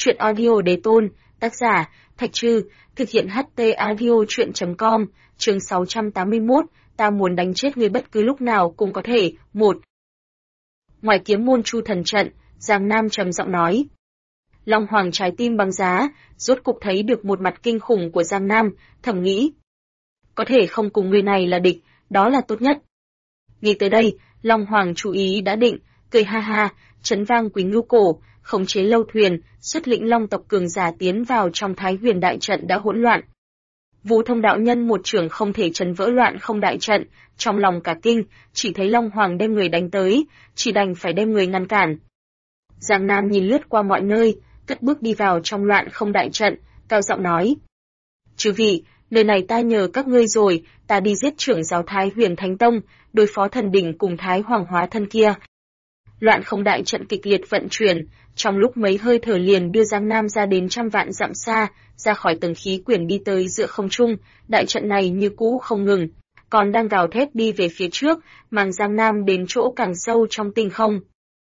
Truyện audio đế tôn, tác giả, Thạch Trư, thực hiện HT audio truyện.com, chương 681, ta muốn đánh chết ngươi bất cứ lúc nào cũng có thể. 1. Ngoài kiếm môn Chu thần trận, Giang Nam trầm giọng nói. Long Hoàng trái tim băng giá, rốt cục thấy được một mặt kinh khủng của Giang Nam, thầm nghĩ. Có thể không cùng người này là địch, đó là tốt nhất. Nghĩ tới đây, Long Hoàng chú ý đã định, cười ha ha, chấn vang quý ngưu cổ, khống chế lâu thuyền, xuất lĩnh Long tộc cường giả tiến vào trong Thái Huyền đại trận đã hỗn loạn. Vũ Thông đạo nhân một trường không thể chấn vỡ loạn không đại trận, trong lòng cả kinh, chỉ thấy Long Hoàng đem người đánh tới, chỉ đành phải đem người ngăn cản. Giang Nam nhìn lướt qua mọi nơi, cất bước đi vào trong loạn không đại trận, cao giọng nói. Chư vị, nơi này ta nhờ các ngươi rồi, ta đi giết trưởng giáo Thái Huyền Thánh Tông, đối phó thần đỉnh cùng Thái Hoàng hóa thân kia. Loạn không đại trận kịch liệt vận chuyển, trong lúc mấy hơi thở liền đưa Giang Nam ra đến trăm vạn dặm xa, ra khỏi tầng khí quyển đi tới giữa không trung, đại trận này như cũ không ngừng, còn đang gào thét đi về phía trước, mang Giang Nam đến chỗ càng sâu trong tinh không.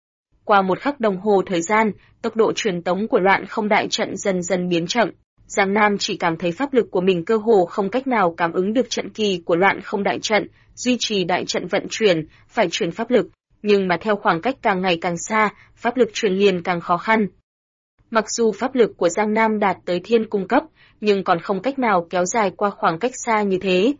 Qua một khắc đồng hồ thời gian, tốc độ truyền tống của loạn không đại trận dần dần biến chậm. Giang Nam chỉ cảm thấy pháp lực của mình cơ hồ không cách nào cảm ứng được trận kỳ của loạn không đại trận, duy trì đại trận vận chuyển, phải truyền pháp lực, nhưng mà theo khoảng cách càng ngày càng xa, pháp lực truyền liền càng khó khăn. Mặc dù pháp lực của Giang Nam đạt tới thiên cung cấp, nhưng còn không cách nào kéo dài qua khoảng cách xa như thế.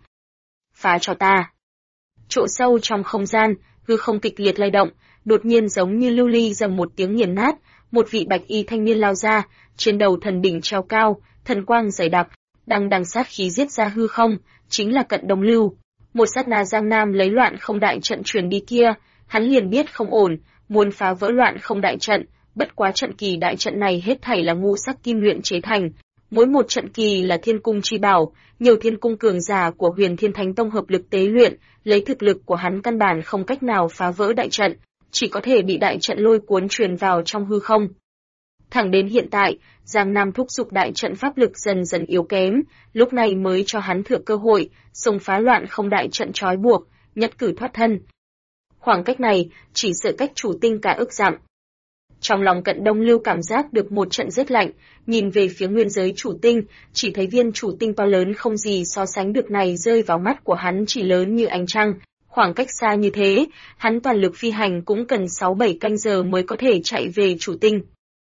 Phá cho ta! Chỗ sâu trong không gian, hư không kịch liệt lay động, đột nhiên giống như lưu ly dầm một tiếng nghiền nát, một vị bạch y thanh niên lao ra, trên đầu thần đỉnh treo cao, thần quang dày đặc, đằng sát khí giết ra hư không, chính là Cận Đông Lưu. Một sát na Giang Nam lấy loạn không đại trận truyền đi kia, hắn liền biết không ổn, muốn phá vỡ loạn không đại trận, bất quá trận kỳ đại trận này hết thảy là ngũ sắc kim luyện chế thành, mỗi một trận kỳ là thiên cung chi bảo, nhiều thiên cung cường giả của Huyền Thiên Thánh Tông hợp lực tế luyện, lấy thực lực của hắn căn bản không cách nào phá vỡ đại trận, chỉ có thể bị đại trận lôi cuốn truyền vào trong hư không. Thẳng đến hiện tại, Giang Nam thúc giục đại trận pháp lực dần dần yếu kém, lúc này mới cho hắn thừa cơ hội, xông phá loạn không đại trận trói buộc, nhất cử thoát thân. Khoảng cách này, chỉ sợ cách chủ tinh cả ức dặm. Trong lòng Cận Đông Lưu cảm giác được một trận rét lạnh, nhìn về phía nguyên giới chủ tinh, chỉ thấy viên chủ tinh to lớn không gì so sánh được này rơi vào mắt của hắn chỉ lớn như ánh trăng. Khoảng cách xa như thế, hắn toàn lực phi hành cũng cần 6-7 canh giờ mới có thể chạy về chủ tinh.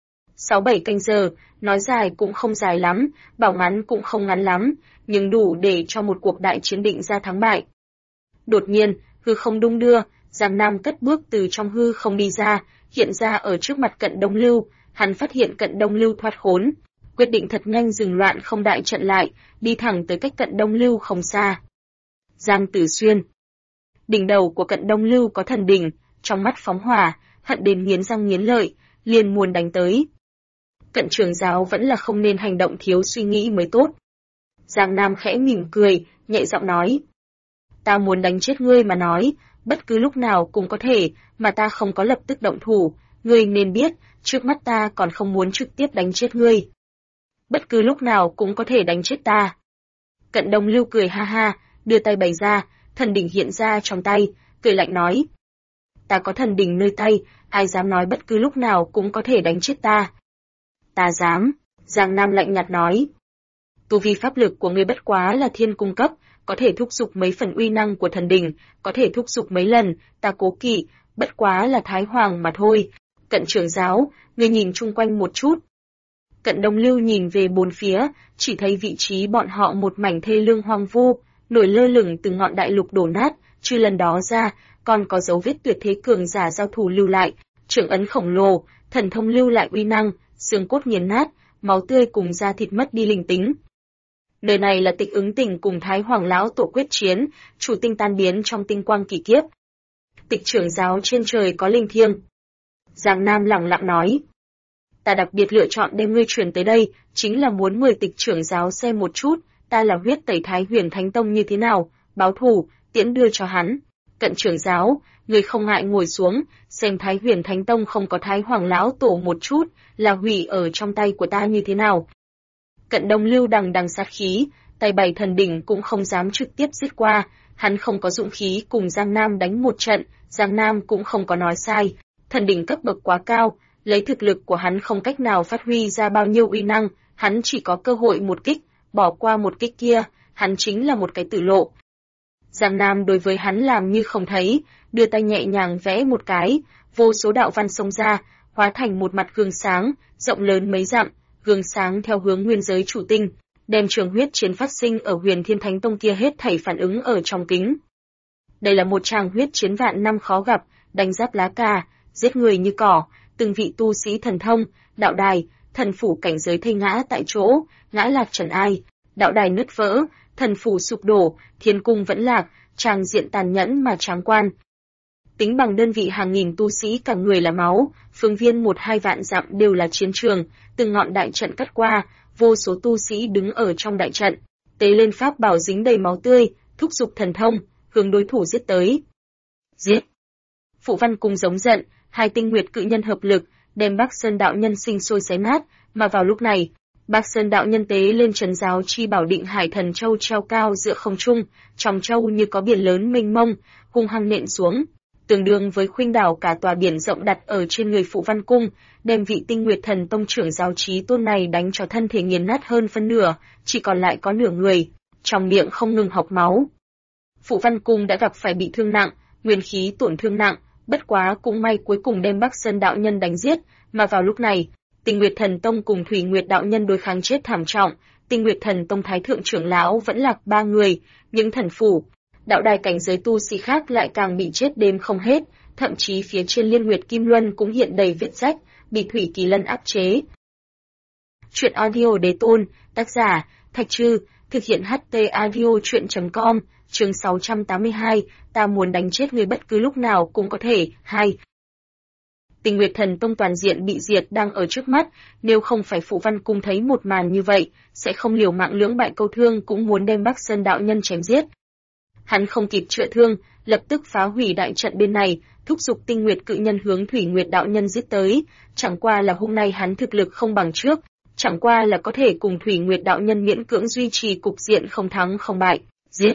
6-7 canh giờ, nói dài cũng không dài lắm, bảo ngắn cũng không ngắn lắm, nhưng đủ để cho một cuộc đại chiến định ra thắng bại. Đột nhiên, hư không đung đưa, Giang Nam cất bước từ trong hư không đi ra, hiện ra ở trước mặt Cận Đông Lưu, hắn phát hiện Cận Đông Lưu thoát khốn, quyết định thật nhanh dừng loạn không đại trận lại, đi thẳng tới cách Cận Đông Lưu không xa. Giang Tử Xuyên. Đỉnh đầu của Cận Đông Lưu có thần đỉnh, trong mắt phóng hỏa, hận đến nghiến răng nghiến lợi, liền muốn đánh tới. Cận trưởng giáo vẫn là không nên hành động thiếu suy nghĩ mới tốt. Giang Nam khẽ mỉm cười, nhẹ giọng nói. Ta muốn đánh chết ngươi mà nói, bất cứ lúc nào cũng có thể, mà ta không có lập tức động thủ, ngươi nên biết, trước mắt ta còn không muốn trực tiếp đánh chết ngươi. Bất cứ lúc nào cũng có thể đánh chết ta. Cận Đông Lưu cười ha ha, đưa tay bày ra, thần đỉnh hiện ra trong tay, cười lạnh nói. Ta có thần đỉnh nơi tay, ai dám nói bất cứ lúc nào cũng có thể đánh chết ta. Ta dám, Giang Nam lạnh nhạt nói. Tu vi pháp lực của ngươi bất quá là thiên cung cấp, có thể thúc giục mấy phần uy năng của thần đỉnh, có thể thúc giục mấy lần, ta cố kỵ, bất quá là Thái Hoàng mà thôi. Cận trưởng giáo, ngươi nhìn chung quanh một chút. Cận Đông Lưu nhìn về bốn phía, chỉ thấy vị trí bọn họ một mảnh thê lương hoang vu, nổi lơ lửng từ ngọn đại lục đổ nát, trừ lần đó ra, còn có dấu vết tuyệt thế cường giả giao thủ lưu lại, trưởng ấn khổng lồ, thần thông lưu lại uy năng, xương cốt nghiền nát, máu tươi cùng da thịt mất đi linh tính. Nơi này là Tịch Ứng Tỉnh cùng Thái Hoàng lão tổ quyết chiến, chủ tinh tan biến trong tinh quang kỳ kiếp. Tịch trưởng giáo trên trời có linh thiêng. Giang Nam lẳng lặng nói. Ta đặc biệt lựa chọn đem ngươi truyền tới đây, chính là muốn mời Tịch trưởng giáo xem một chút, ta là huyết tẩy Thái Huyền Thánh Tông như thế nào, báo thù, tiễn đưa cho hắn. Cận trưởng giáo, ngươi không ngại ngồi xuống, xem Thái Huyền Thánh Tông không có Thái Hoàng lão tổ một chút, là hủy ở trong tay của ta như thế nào. Cận Đông Lưu đằng sát khí, tay bày thần đỉnh cũng không dám trực tiếp giết qua, hắn không có dũng khí cùng Giang Nam đánh một trận, Giang Nam cũng không có nói sai, thần đỉnh cấp bậc quá cao, Lấy thực lực của hắn không cách nào phát huy ra bao nhiêu uy năng, hắn chỉ có cơ hội một kích, bỏ qua một kích kia, hắn chính là một cái tử lộ. Giang Nam đối với hắn làm như không thấy, đưa tay nhẹ nhàng vẽ một cái, vô số đạo văn xông ra, hóa thành một mặt gương sáng, rộng lớn mấy dặm, gương sáng theo hướng nguyên giới chủ tinh, đem trường huyết chiến phát sinh ở Huyền Thiên Thánh Tông kia hết thảy phản ứng ở trong kính. Đây là một tràng huyết chiến vạn năm khó gặp, đánh giáp lá cà, giết người như cỏ, từng vị tu sĩ thần thông, đạo đài, thần phủ cảnh giới thây ngã tại chỗ, ngã lạc trần ai, đạo đài nứt vỡ, thần phủ sụp đổ, thiên cung vẫn lạc, tràng diện tàn nhẫn mà tráng quan. Tính bằng đơn vị hàng nghìn tu sĩ cả người là máu, phương viên 1-2 vạn dặm đều là chiến trường, từng ngọn đại trận cắt qua, vô số tu sĩ đứng ở trong đại trận, tế lên pháp bảo dính đầy máu tươi, thúc giục thần thông, hướng đối thủ giết tới. Giết! Phụ Văn Cung giống giận, hai tinh nguyệt cự nhân hợp lực, đem Bắc Sơn đạo nhân sinh sôi xé nát, mà vào lúc này, Bắc Sơn đạo nhân tế lên trấn giáo chi bảo Định Hải Thần Châu treo cao giữa không trung, trong châu như có biển lớn mênh mông, hung hăng nện xuống, tương đương với khuynh đảo cả tòa biển rộng đặt ở trên người Phụ Văn Cung, đem vị Tinh Nguyệt Thần Tông trưởng giáo chí tôn này đánh cho thân thể nghiền nát hơn phân nửa, chỉ còn lại có nửa người, trong miệng không ngừng học máu. Phụ Văn Cung đã gặp phải bị thương nặng, nguyên khí tổn thương nặng, bất quá cũng may cuối cùng đem Bắc Sơn đạo nhân đánh giết, mà vào lúc này, Tinh Nguyệt Thần Tông cùng Thủy Nguyệt đạo nhân đối kháng chết thảm trọng, Tinh Nguyệt Thần Tông thái thượng trưởng lão vẫn lạc 3 người, những thần phủ, đạo đài cảnh giới tu sĩ khác lại càng bị chết đếm không hết, thậm chí phía trên Liên Nguyệt Kim Luân cũng hiện đầy vết rách, bị Thủy Kỳ Lân áp chế. Truyện audio đế tôn, tác giả, Thạch Trư, thực hiện HT audio truyện.com, chương 682, ta muốn đánh chết người bất cứ lúc nào cũng có thể, 2. Tinh Nguyệt Thần Tông toàn diện bị diệt đang ở trước mắt, nếu không phải Phụ Văn Cung thấy một màn như vậy, sẽ không liều mạng lưỡng bại câu thương cũng muốn đem Bắc Sơn đạo nhân chém giết. Hắn không kịp chữa thương, lập tức phá hủy đại trận bên này, thúc giục Tinh Nguyệt cự nhân hướng Thủy Nguyệt đạo nhân giết tới, chẳng qua là hôm nay hắn thực lực không bằng trước, chẳng qua là có thể cùng Thủy Nguyệt đạo nhân miễn cưỡng duy trì cục diện không thắng không bại. Giết!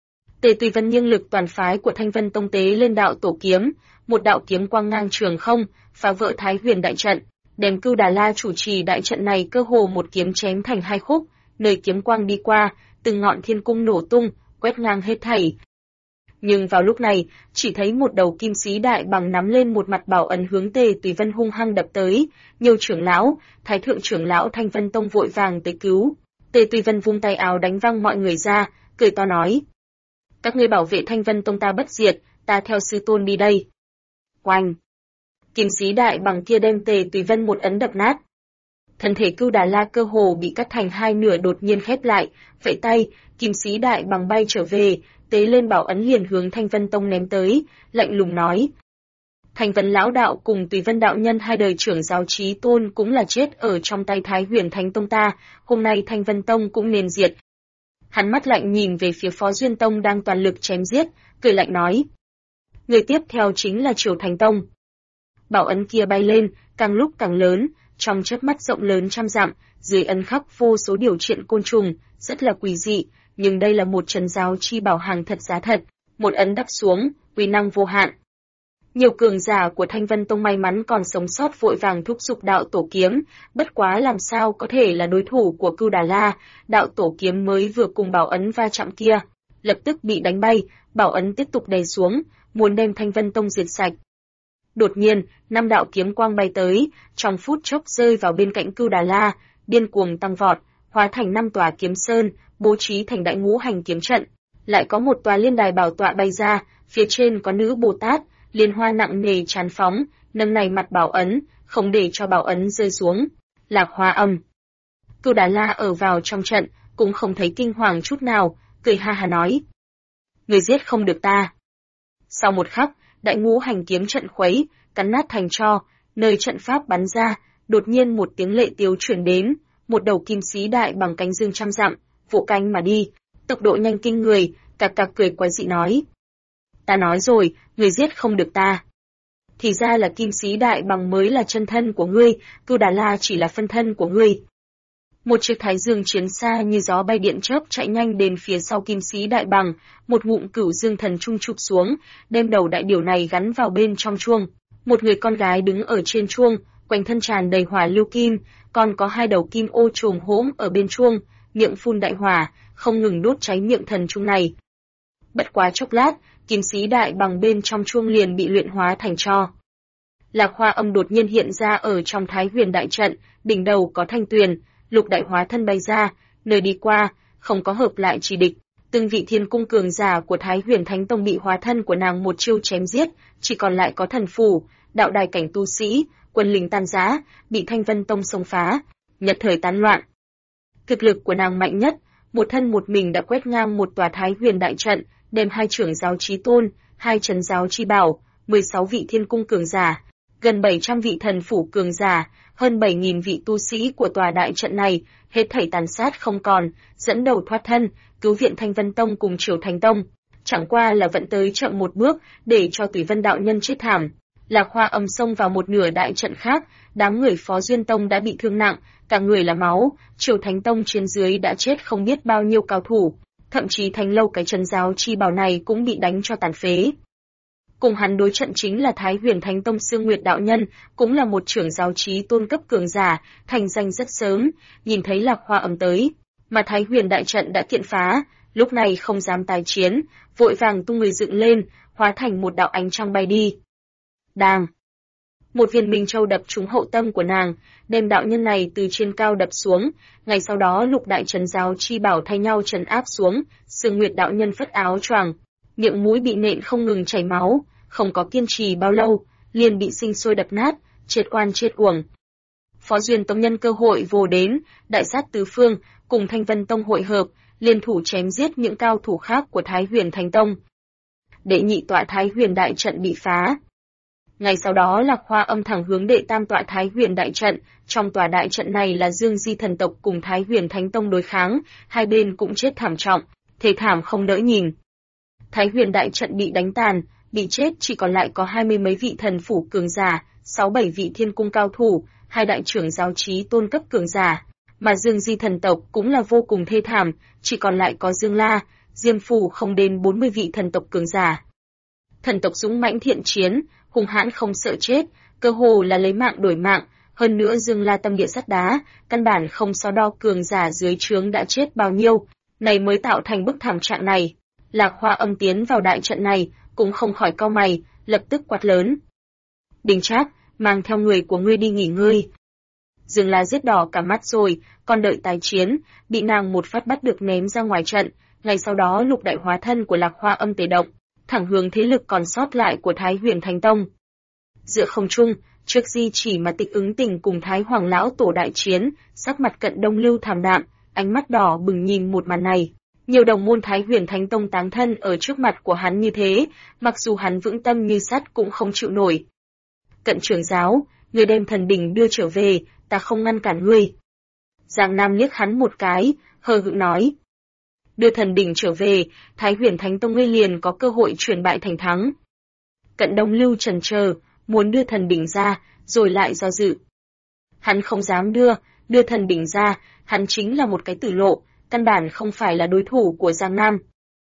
Tề Tùy Vân nghiêng lực toàn phái của Thanh Vân Tông tế lên đạo tổ kiếm, một đạo kiếm quang ngang trường không, phá vỡ Thái Huyền đại trận, đem Cưu Đà La chủ trì đại trận này cơ hồ một kiếm chém thành hai khúc, nơi kiếm quang đi qua, từng ngọn thiên cung nổ tung, quét ngang hết thảy. Nhưng vào lúc này, chỉ thấy một đầu kim sĩ đại bằng nắm lên một mặt bảo ấn hướng Tề Tùy Vân hung hăng đập tới, nhiều trưởng lão, thái thượng trưởng lão Thanh Vân Tông vội vàng tới cứu. Tề Tùy Vân vung tay áo đánh văng mọi người ra, cười to nói: các ngươi bảo vệ Thanh Vân Tông ta bất diệt, ta theo sư tôn đi đây. Oanh! Kim sĩ đại bằng kia đem Tề Tùy Vân một ấn đập nát. Thân thể Cưu Đà La cơ hồ bị cắt thành hai nửa đột nhiên khép lại, vẫy tay, kim sĩ đại bằng bay trở về, tế lên bảo ấn liền hướng Thanh Vân Tông ném tới, lạnh lùng nói: Thanh Vân lão đạo cùng Tùy Vân đạo nhân hai đời trưởng giáo chí tôn cũng là chết ở trong tay Thái Huyền Thánh Tông ta, hôm nay Thanh Vân Tông cũng nên diệt. Hắn mắt lạnh nhìn về phía Phó Duyên Tông đang toàn lực chém giết, cười lạnh nói: người tiếp theo chính là Triều Thành Tông. Bảo ấn kia bay lên, càng lúc càng lớn, trong chớp mắt rộng lớn trăm dặm, dưới ấn khắc vô số điều triện côn trùng, rất là quỷ dị, nhưng đây là một trấn giáo chi bảo hàng thật giá thật, một ấn đắp xuống, uy năng vô hạn. Nhiều cường giả của Thanh Vân Tông may mắn còn sống sót vội vàng thúc giục đạo tổ kiếm, bất quá làm sao có thể là đối thủ của Cưu Đà La, đạo tổ kiếm mới vừa cùng bảo ấn va chạm kia, lập tức bị đánh bay, bảo ấn tiếp tục đè xuống, muốn đem Thanh Vân Tông diệt sạch. Đột nhiên, 5 đạo kiếm quang bay tới, trong phút chốc rơi vào bên cạnh Cưu Đà La, điên cuồng tăng vọt, hóa thành 5 tòa kiếm sơn, bố trí thành đại ngũ hành kiếm trận. Lại có một tòa liên đài bảo tọa bay ra, phía trên có nữ Bồ Tát, liên hoa nặng nề tràn phóng, nâng này mặt bảo ấn, không để cho bảo ấn rơi xuống. Lạc Hoa Âm. Cưu Đà La ở vào trong trận, cũng không thấy kinh hoàng chút nào, cười ha ha nói: người giết không được ta. Sau một khắc, đại ngũ hành kiếm trận khuấy, cắn nát thành tro, nơi trận pháp bắn ra, đột nhiên một tiếng lệ tiếu truyền đến, một đầu kim sĩ đại bằng cánh dương trăm dặm, vỗ cánh mà đi, tốc độ nhanh kinh người, cạc cạc cười quái dị nói: ta nói rồi, người giết không được ta. Thì ra là kim sĩ đại bằng mới là chân thân của ngươi, Cưu Đà La chỉ là phân thân của ngươi. Một chiếc thái dương chiến xa như gió bay điện chớp chạy nhanh đến phía sau kim sĩ đại bằng, một ngụm cửu dương thần trung chụp xuống, đem đầu đại điểu này gắn vào bên trong chuông. Một người con gái đứng ở trên chuông, quanh thân tràn đầy hỏa lưu kim, còn có 2 đầu kim ô chồm hỗn ở bên chuông, miệng phun đại hỏa, không ngừng đốt cháy miệng thần trung này. Bất quá chốc lát, kim sĩ đại bằng bên trong chuông liền bị luyện hóa thành tro. Lạc Hoa Âm đột nhiên hiện ra ở trong Thái Huyền đại trận, đỉnh đầu có thanh tuyền, lục đại hóa thân bay ra, nơi đi qua, không có hợp lại chỉ địch. Từng vị thiên cung cường giả của Thái Huyền Thánh Tông bị hóa thân của nàng một chiêu chém giết, chỉ còn lại có thần phủ, đạo đài cảnh tu sĩ, quân lính tan rã, bị Thanh Vân Tông xông phá, nhất thời tán loạn. Thực lực của nàng mạnh nhất, một thân một mình đã quét ngang một tòa Thái Huyền đại trận, đem 2 trưởng giáo chí tôn, 2 trấn giáo chi bảo, 16 vị thiên cung cường giả, gần 700 vị thần phủ cường giả, hơn 7.000 vị tu sĩ của tòa đại trận này, hết thảy tàn sát không còn, dẫn đầu thoát thân, cứu viện Thanh Vân Tông cùng Triều Thánh Tông. Chẳng qua là vẫn tới chậm một bước, để cho Tùy Vân đạo nhân chết thảm. Lạc Hoa Âm xông vào một nửa đại trận khác, đám người Phó Duyên Tông đã bị thương nặng, cả người là máu, Triều Thánh Tông trên dưới đã chết không biết bao nhiêu cao thủ, thậm chí Thành Lâu cái trấn giáo chi bảo này cũng bị đánh cho tàn phế. Cùng hắn đối trận chính là Thái Huyền Thánh Tông Sương Nguyệt đạo nhân, cũng là một trưởng giáo chí tôn cấp cường giả, thành danh rất sớm, nhìn thấy Lạc Hoa Âm tới, mà Thái Huyền đại trận đã kiện phá, lúc này không dám tái chiến, vội vàng tung người dựng lên, hóa thành một đạo ánh trăng bay đi. Đàng! Một viên minh châu đập trúng hậu tâm của nàng, đem đạo nhân này từ trên cao đập xuống, ngày sau đó lục đại trấn giáo chi bảo thay nhau trấn áp xuống, Sương Nguyệt đạo nhân phất áo choàng, miệng mũi bị nện không ngừng chảy máu, không có kiên trì bao lâu, liền bị sinh sôi đập nát, chết oan chết uổng. Phó Duyên Tông nhân cơ hội vồ đến, đại sát tứ phương, cùng Thanh Vân Tông hội hợp, liên thủ chém giết những cao thủ khác của Thái Huyền Thánh Tông. Đệ nhị tọa Thái Huyền đại trận bị phá. Ngày sau đó Lạc Hoa Âm thẳng hướng đệ tam tọa Thái Huyền đại trận, trong tòa đại trận này là Dương Di thần tộc cùng Thái Huyền Thánh Tông đối kháng, hai bên cũng chết thảm trọng, thê thảm không đỡ nhìn. Thái Huyền đại trận bị đánh tàn, bị chết chỉ còn lại có 20 mấy vị thần phủ cường giả, 6-7 vị thiên cung cao thủ, 2 đại trưởng giáo chí tôn cấp cường giả, mà Dương Di thần tộc cũng là vô cùng thê thảm, chỉ còn lại có Dương La, Diêm Phù không đến 40 vị thần tộc cường giả. Thần tộc dũng mãnh thiện chiến, hung hãn không sợ chết, cơ hồ là lấy mạng đổi mạng, hơn nữa Dương La tâm địa sắt đá, căn bản không so đo cường giả dưới trướng đã chết bao nhiêu, này mới tạo thành bức thảm trạng này. Lạc Hoa Âm tiến vào đại trận này, cũng không khỏi cau mày, lập tức quát lớn. Đình Trác, mang theo người của ngươi đi nghỉ ngơi. Dương La giết đỏ cả mắt rồi, còn đợi tái chiến, bị nàng một phát bắt được ném ra ngoài trận, ngày sau đó lục đại hóa thân của Lạc Hoa Âm tề động, thẳng hướng thế lực còn sót lại của Thái Huyền Thánh Tông. Giữa không trung, trước Di Chỉ mà Tịch Ứng Tình cùng Thái Hoàng lão tổ đại chiến, sắc mặt Cận Đông Lưu thảm đạm, ánh mắt đỏ bừng nhìn một màn này. Nhiều đồng môn Thái Huyền Thánh Tông táng thân ở trước mặt của hắn như thế, mặc dù hắn vững tâm như sắt cũng không chịu nổi. Cận trưởng giáo, người đem thần đỉnh đưa trở về, ta không ngăn cản ngươi. Giang Nam liếc hắn một cái, hờ hững nói. Đưa thần đỉnh trở về, Thái Huyền Thánh Tông ngươi liền có cơ hội chuyển bại thành thắng. Cận Đông Lưu chần chờ, muốn đưa thần đỉnh ra, rồi lại do dự. Hắn không dám đưa thần đỉnh ra, hắn chính là một cái tử lộ, căn bản không phải là đối thủ của Giang Nam.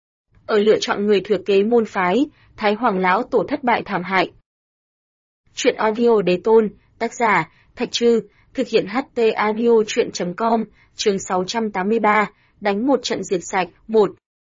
Ở lựa chọn người thừa kế môn phái, Thái Hoàng lão tổ thất bại thảm hại. Truyện audio đế tôn, tác giả, Thạch Trư, thực hiện HT audio truyện.com, chương 683, đánh một trận diệt sạch, 1.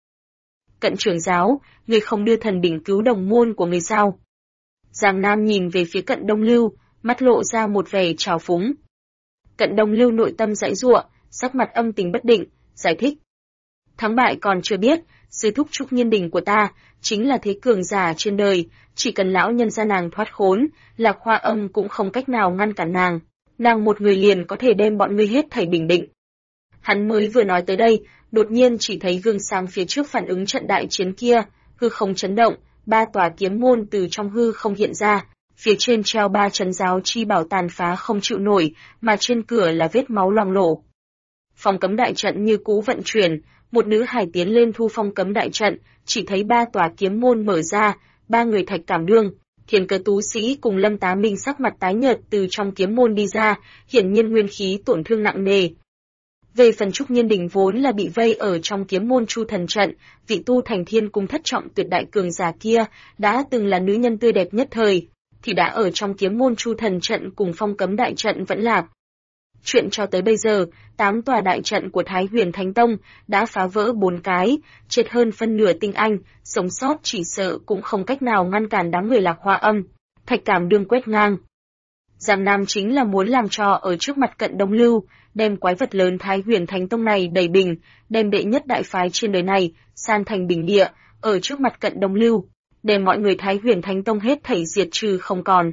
Cận trưởng giáo, người không đưa thần đỉnh cứu đồng môn của người sao? Giang Nam nhìn về phía Cận Đông Lưu, mắt lộ ra một vẻ trào phúng. Cận Đông Lưu nội tâm giãy giụa, sắc mặt âm tình bất định, giải thích. Thắng bại còn chưa biết, sư thúc Trúc Nhiên Đình của ta, chính là thế cường giả trên đời, chỉ cần lão nhân gia nàng thoát khốn, Lạc Hoa Âm cũng không cách nào ngăn cản nàng. Nàng một người liền có thể đem bọn ngươi hết thảy bình định. Hắn mới vừa nói tới đây, đột nhiên chỉ thấy gương sáng phía trước phản ứng trận đại chiến kia, hư không chấn động, 3 tòa kiếm môn từ trong hư không hiện ra, phía trên treo 3 trấn giáo chi bảo tàn phá không chịu nổi, mà trên cửa là vết máu loang lổ. Phong cấm đại trận như cũ vận chuyển, một nữ hài tiến lên thu phong cấm đại trận, chỉ thấy 3 tòa kiếm môn mở ra, 3 người Thạch Cảm Đương, Thiên Cơ Tú Sĩ cùng Lâm Tá Minh sắc mặt tái nhợt từ trong kiếm môn đi ra, hiển nhiên nguyên khí tổn thương nặng nề. Về phần Trúc Nhiên Đình vốn là bị vây ở trong kiếm môn Chu Thần trận, vị tu thành thiên cung thất trọng tuyệt đại cường giả kia, đã từng là nữ nhân tươi đẹp nhất thời, thì đã ở trong Kiếm môn Chu Thần trận cùng Phong Cấm đại trận vẫn lạc. Chuyện cho tới bây giờ, 8 tòa đại trận của Thái Huyền Thánh Tông đã phá vỡ 4 cái, chết hơn phân nửa tinh anh, sống sót chỉ sợ cũng không cách nào ngăn cản đám người Lạc Hoa Âm. Thạch Cảm đương quét ngang. Giang Nam chính là muốn làm trò ở trước mặt Cận Đông Lưu, đem quái vật lớn Thái Huyền Thánh Tông này đẩy bình, đem đệ nhất đại phái trên đời này san thành bình địa, ở trước mặt Cận Đông Lưu, để mọi người Thái Huyền Thánh Tông hết thảy diệt trừ không còn.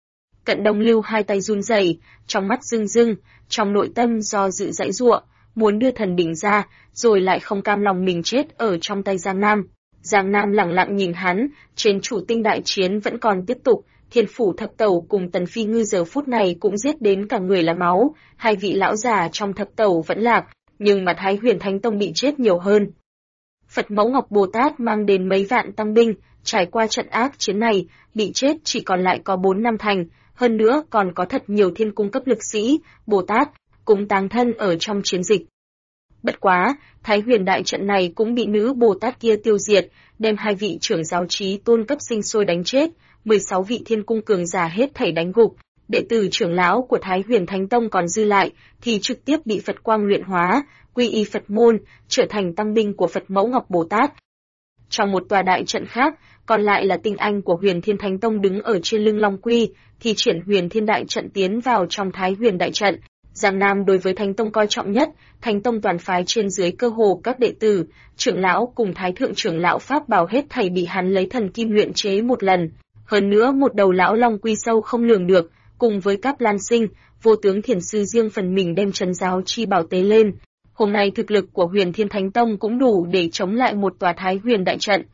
Cận Đông Lưu hai tay run rẩy, trong mắt rưng rưng, trong nội tâm do dự dãy giụa, muốn đưa thần đỉnh ra, rồi lại không cam lòng mình chết ở trong tay Giang Nam. Giang Nam lẳng lặng nhìn hắn, trên chủ tinh đại chiến vẫn còn tiếp tục, Thiên Phủ Thập Tẩu cùng Tần Phi Ngư giờ phút này cũng giết đến cả người là máu, hai vị lão già trong Thập Tẩu vẫn lạc, nhưng mà Thái Huyền Thánh Tông bị chết nhiều hơn. Phật Mẫu Ngọc Bồ Tát mang đến mấy vạn tăng binh, trải qua trận ác chiến này, bị chết chỉ còn lại có 4 năm thành, hơn nữa còn có thật nhiều thiên cung cấp lực sĩ, Bồ Tát, cũng táng thân ở trong chiến dịch. Bất quá, Thái Huyền đại trận này cũng bị nữ Bồ Tát kia tiêu diệt, đem hai vị trưởng giáo trí tôn cấp sinh sôi đánh chết, 16 vị thiên cung cường giả hết thảy đánh gục, đệ tử trưởng lão của Thái Huyền Thánh Tông còn dư lại thì trực tiếp bị Phật quang luyện hóa, quy y Phật môn, trở thành tăng binh của Phật Mẫu Ngọc Bồ Tát. Trong một tòa đại trận khác, còn lại là tinh anh của Huyền Thiên Thánh Tông đứng ở trên lưng Long Quy, thì triển Huyền Thiên đại trận tiến vào trong Thái Huyền đại trận. Giang Nam đối với Thánh Tông coi trọng nhất, Thánh Tông toàn phái trên dưới cơ hồ các đệ tử, trưởng lão cùng Thái thượng trưởng lão pháp bảo hết thảy bị hắn lấy thần kim luyện chế một lần. Hơn nữa một đầu lão Long Quy sâu không lường được, cùng với Cáp Lan Sinh, Vô Tướng Thiền Sư riêng phần mình đem trấn giáo chi bảo tế lên. Hôm nay thực lực của Huyền Thiên Thánh Tông cũng đủ để chống lại một tòa Thái Huyền đại trận.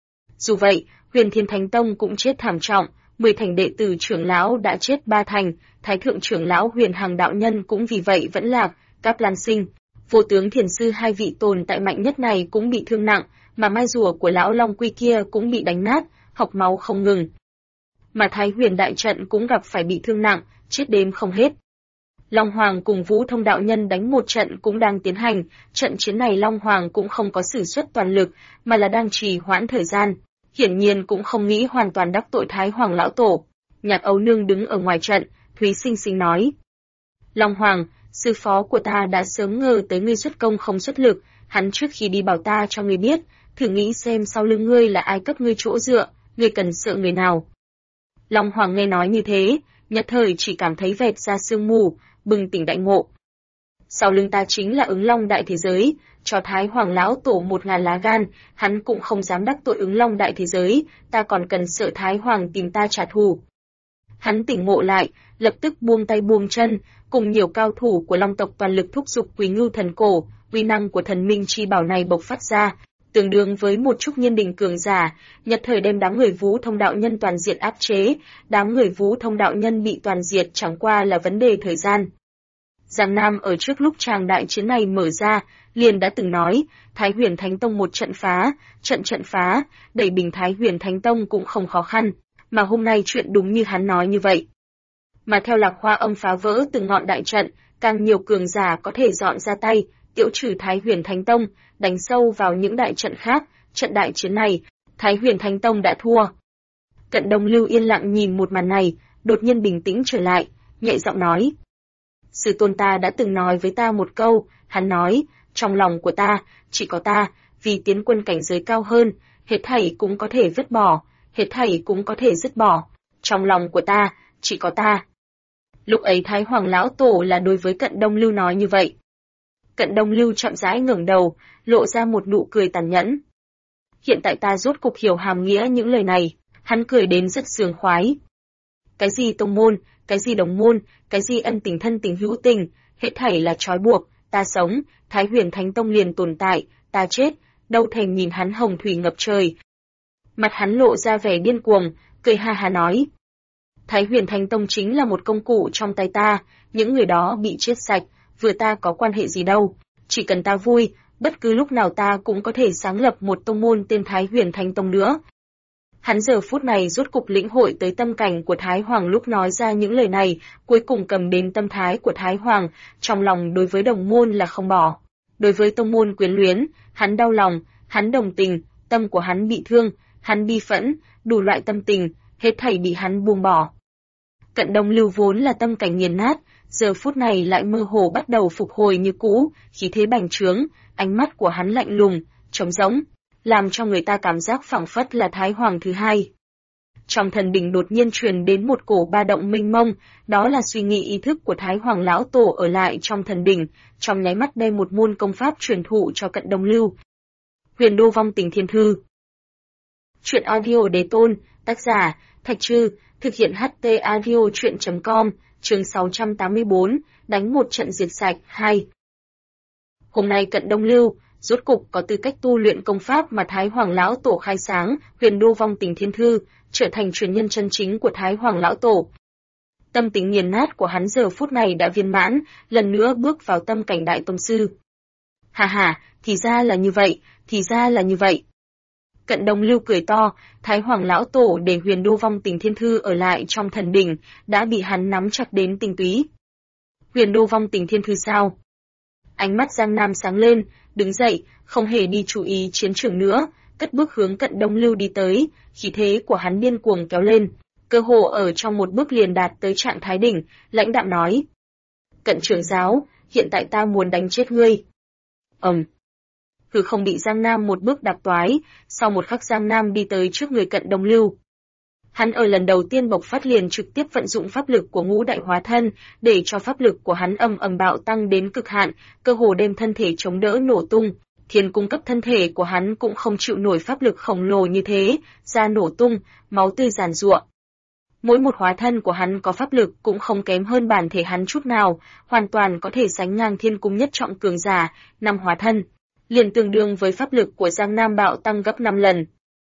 Dù vậy, Huyền Thiên Thánh Tông cũng chết thảm trọng, 10 thành đệ tử trưởng lão đã chết 3 thành, Thái thượng trưởng lão Huyền Hằng đạo nhân cũng vì vậy vẫn lạc, Cáp Lan Sinh, Vô Tướng Thiền Sư hai vị tồn tại mạnh nhất này cũng bị thương nặng, mà mai rùa của lão Long Quy kia cũng bị đánh nát, học máu không ngừng. Mà Thái Huyền đại trận cũng gặp phải bị thương nặng, chết đếm không hết. Long Hoàng cùng Vũ Thông đạo nhân đánh một trận cũng đang tiến hành, trận chiến này Long Hoàng cũng không có sử xuất toàn lực, mà là đang trì hoãn thời gian, hiển nhiên cũng không nghĩ hoàn toàn đắc tội Thái Hoàng lão tổ. Nhạc Âu Nương đứng ở ngoài trận, Thúy Sinh Sinh nói: Long Hoàng, sư phó của ta đã sớm ngờ tới ngươi xuất công không xuất lực, hắn trước khi đi bảo ta cho ngươi biết, thử nghĩ xem sau lưng ngươi là ai cấp ngươi chỗ dựa, ngươi cần sợ người nào. Long Hoàng nghe nói như thế, nhất thời chỉ cảm thấy vẹt ra sương mù, bừng tỉnh đại ngộ. Sau lưng ta chính là Ứng Long đại thế giới, cho Thái Hoàng lão tổ 1000 lá gan, hắn cũng không dám đắc tội Ứng Long đại thế giới, ta còn cần sợ Thái Hoàng tìm ta trả thù. Hắn tỉnh ngộ lại, lập tức buông tay buông chân, cùng nhiều cao thủ của Long tộc toàn lực thúc giục Quý Ngưu thần cổ, uy năng của thần minh chi bảo này bộc phát ra, tương đương với một chút nhiên đỉnh cường giả, nhật thời đem đám người Vũ Thông đạo nhân toàn diện áp chế, đám người Vũ Thông đạo nhân bị toàn diệt chẳng qua là vấn đề thời gian. Giang Nam ở trước lúc tràng đại chiến này mở ra, liền đã từng nói, Thái Huyền Thánh Tông một trận phá, trận phá, đẩy bình Thái Huyền Thánh Tông cũng không khó khăn, mà hôm nay chuyện đúng như hắn nói như vậy. Mà theo Lạc Hoa Âm phá vỡ từng ngọn đại trận, càng nhiều cường giả có thể dọn ra tay, tiêu trừ Thái Huyền Thánh Tông, đánh sâu vào những đại trận khác, trận đại chiến này, Thái Huyền Thánh Tông đã thua. Cận Đông Lưu yên lặng nhìn một màn này, đột nhiên bình tĩnh trở lại, nhẹ giọng nói: Sư tôn ta đã từng nói với ta một câu, hắn nói, trong lòng của ta, chỉ có ta, vì tiến quân cảnh giới cao hơn, hết thảy cũng có thể vứt bỏ, hết thảy cũng có thể dứt bỏ, trong lòng của ta, chỉ có ta. Lúc ấy Thái Hoàng lão tổ là đối với Cận Đông Lưu nói như vậy. Cận Đông Lưu chậm rãi ngẩng đầu, lộ ra một nụ cười tàn nhẫn. Hiện tại ta rốt cục hiểu hàm nghĩa những lời này, hắn cười đến rất sướng khoái. Cái gì tông môn, cái gì đồng môn, cái gì ân tình thân tình hữu tình, hết thảy là trói buộc, ta sống, Thái Huyền Thánh Tông liền tồn tại, ta chết, đâu thèm nhìn hắn hồng thủy ngập trời. Mặt hắn lộ ra vẻ điên cuồng, cười ha ha nói: Thái Huyền Thánh Tông chính là một công cụ trong tay ta, những người đó bị chết sạch, vừa ta có quan hệ gì đâu, chỉ cần ta vui, bất cứ lúc nào ta cũng có thể sáng lập một tông môn tên Thái Huyền Thánh Tông nữa. Hắn giờ phút này rốt cục lĩnh hội tới tâm cảnh của Thái Hoàng lúc nói ra những lời này, cuối cùng cầm đến tâm thái của Thái Hoàng, trong lòng đối với đồng môn là không bỏ. Đối với tông môn quyến luyến, hắn đau lòng, hắn đồng tình, tâm của hắn bị thương, hắn bi phẫn, đủ loại tâm tình, hết thảy bị hắn buông bỏ. Cận Đông Lưu vốn là tâm cảnh nghiền nát, giờ phút này lại mơ hồ bắt đầu phục hồi như cũ, khí thế bành trướng, ánh mắt của hắn lạnh lùng, trống rỗng, làm cho người ta cảm giác phảng phất là Thái Hoàng thứ hai. Trong thần đình đột nhiên truyền đến một cổ ba động mênh mông, đó là suy nghĩ ý thức của Thái Hoàng lão tổ ở lại trong thần đình, trong nháy mắt đem một môn công pháp truyền thụ cho Cận Đông Lưu. Huyền Đô Vong Tình Thiên Thư. Truyện audio Đế Tôn, tác giả Thạch Trư, thực hiện HT audio truyện.com, chương 684, đánh một trận diệt sạch 2. Hôm nay Cận Đông Lưu rốt cục có tư cách tu luyện công pháp mà Thái Hoàng lão tổ khai sáng, Huyền Đô Vong Tình Thiên Thư, trở thành truyền nhân chân chính của Thái Hoàng lão tổ. Tâm tính nghiền nát của hắn giờ phút này đã viên mãn, lần nữa bước vào tâm cảnh đại tông sư. Hà hà, thì ra là như vậy, thì ra là như vậy. Cận Đông Lưu cười to, Thái Hoàng lão tổ để Huyền Đô Vong Tình Thiên Thư ở lại trong thần đỉnh, đã bị hắn nắm chặt đến tinh túy. Huyền Đô Vong Tình Thiên Thư sao? Ánh mắt Giang Nam sáng lên, đứng dậy, không hề đi chú ý chiến trường nữa, cất bước hướng Cận Đông Lưu đi tới, khí thế của hắn điên cuồng kéo lên, cơ hồ ở trong một bước liền đạt tới trạng thái đỉnh, lãnh đạm nói: "Cận trưởng giáo, hiện tại ta muốn đánh chết ngươi." Hư không bị Giang Nam một bước đạp toái, sau một khắc Giang Nam đi tới trước người Cận Đông Lưu. Hắn ở lần đầu tiên bộc phát liền trực tiếp vận dụng pháp lực của ngũ đại hóa thân, để cho pháp lực của hắn ầm ầm bạo tăng đến cực hạn, cơ hồ đem thân thể chống đỡ nổ tung. Thiên cung cấp thân thể của hắn cũng không chịu nổi pháp lực khổng lồ như thế, da nổ tung, máu tươi giàn giụa. Mỗi một hóa thân của hắn có pháp lực cũng không kém hơn bản thể hắn chút nào, hoàn toàn có thể sánh ngang thiên cung nhất trọng cường giả, 5 hóa thân, liền tương đương với pháp lực của Giang Nam bạo tăng gấp 5 lần.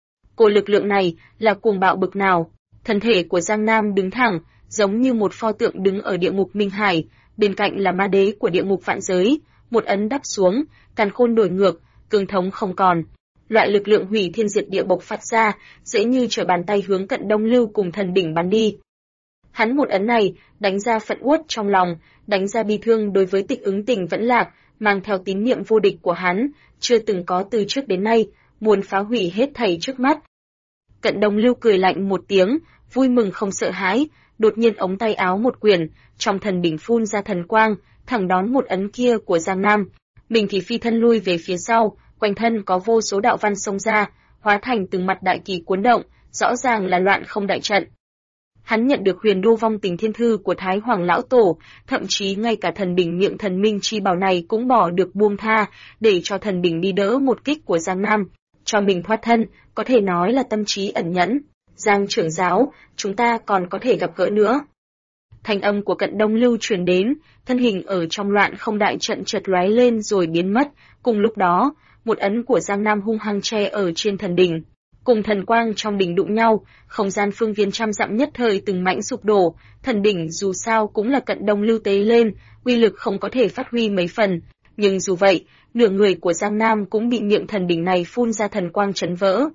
Cổ lực lượng này là cuồng bạo bực nào? Thân thể của Giang Nam đứng thẳng, giống như một pho tượng đứng ở địa ngục Minh Hải, bên cạnh là ma đế của địa ngục vạn giới, một ấn đắp xuống, càn khôn đổi ngược, cương thống không còn. Loại lực lượng hủy thiên diệt địa bộc phát ra, dễ như trở bàn tay hướng Cận Đông Lưu cùng thần đỉnh bắn đi. Hắn một ấn này, đánh ra phẫn uất trong lòng, đánh ra bi thương đối với Tịch Ứng Tình vẫn lạc, mang theo tín niệm vô địch của hắn, chưa từng có từ trước đến nay, muốn phá hủy hết thảy trước mắt. Cận Đông Lưu cười lạnh một tiếng, vui mừng không sợ hãi, đột nhiên ống tay áo một quyền, trong thần đỉnh phun ra thần quang, thẳng đón một ấn kia của Giang Nam. Mình thì phi thân lui về phía sau, quanh thân có vô số đạo văn xông ra, hóa thành từng mặt đại kỳ cuốn động, rõ ràng là loạn không đại trận. Hắn nhận được Huyền Đô Vong Tình Thiên Thư của Thái Hoàng lão tổ, thậm chí ngay cả thần đỉnh miệng thần minh chi bảo này cũng bỏ được buông tha, để cho thần đỉnh đi đỡ một kích của Giang Nam, cho mình thoát thân, có thể nói là tâm trí ẩn nhẫn. Giang trưởng giáo, chúng ta còn có thể gặp gỡ nữa. Thanh âm của Cận Đông Lưu truyền đến, thân hình ở trong loạn không đại trận chợt lóe lên rồi biến mất, cùng lúc đó, một ấn của Giang Nam hung hăng che ở trên thần đỉnh. Cùng thần quang trong đỉnh đụng nhau, không gian phương viên trăm dặm nhất thời từng mảnh sụp đổ, thần đỉnh dù sao cũng là Cận Đông Lưu tế lên, uy lực không có thể phát huy mấy phần, nhưng dù vậy, nửa người của Giang Nam cũng bị miệng thần đỉnh này phun ra thần quang chấn vỡ.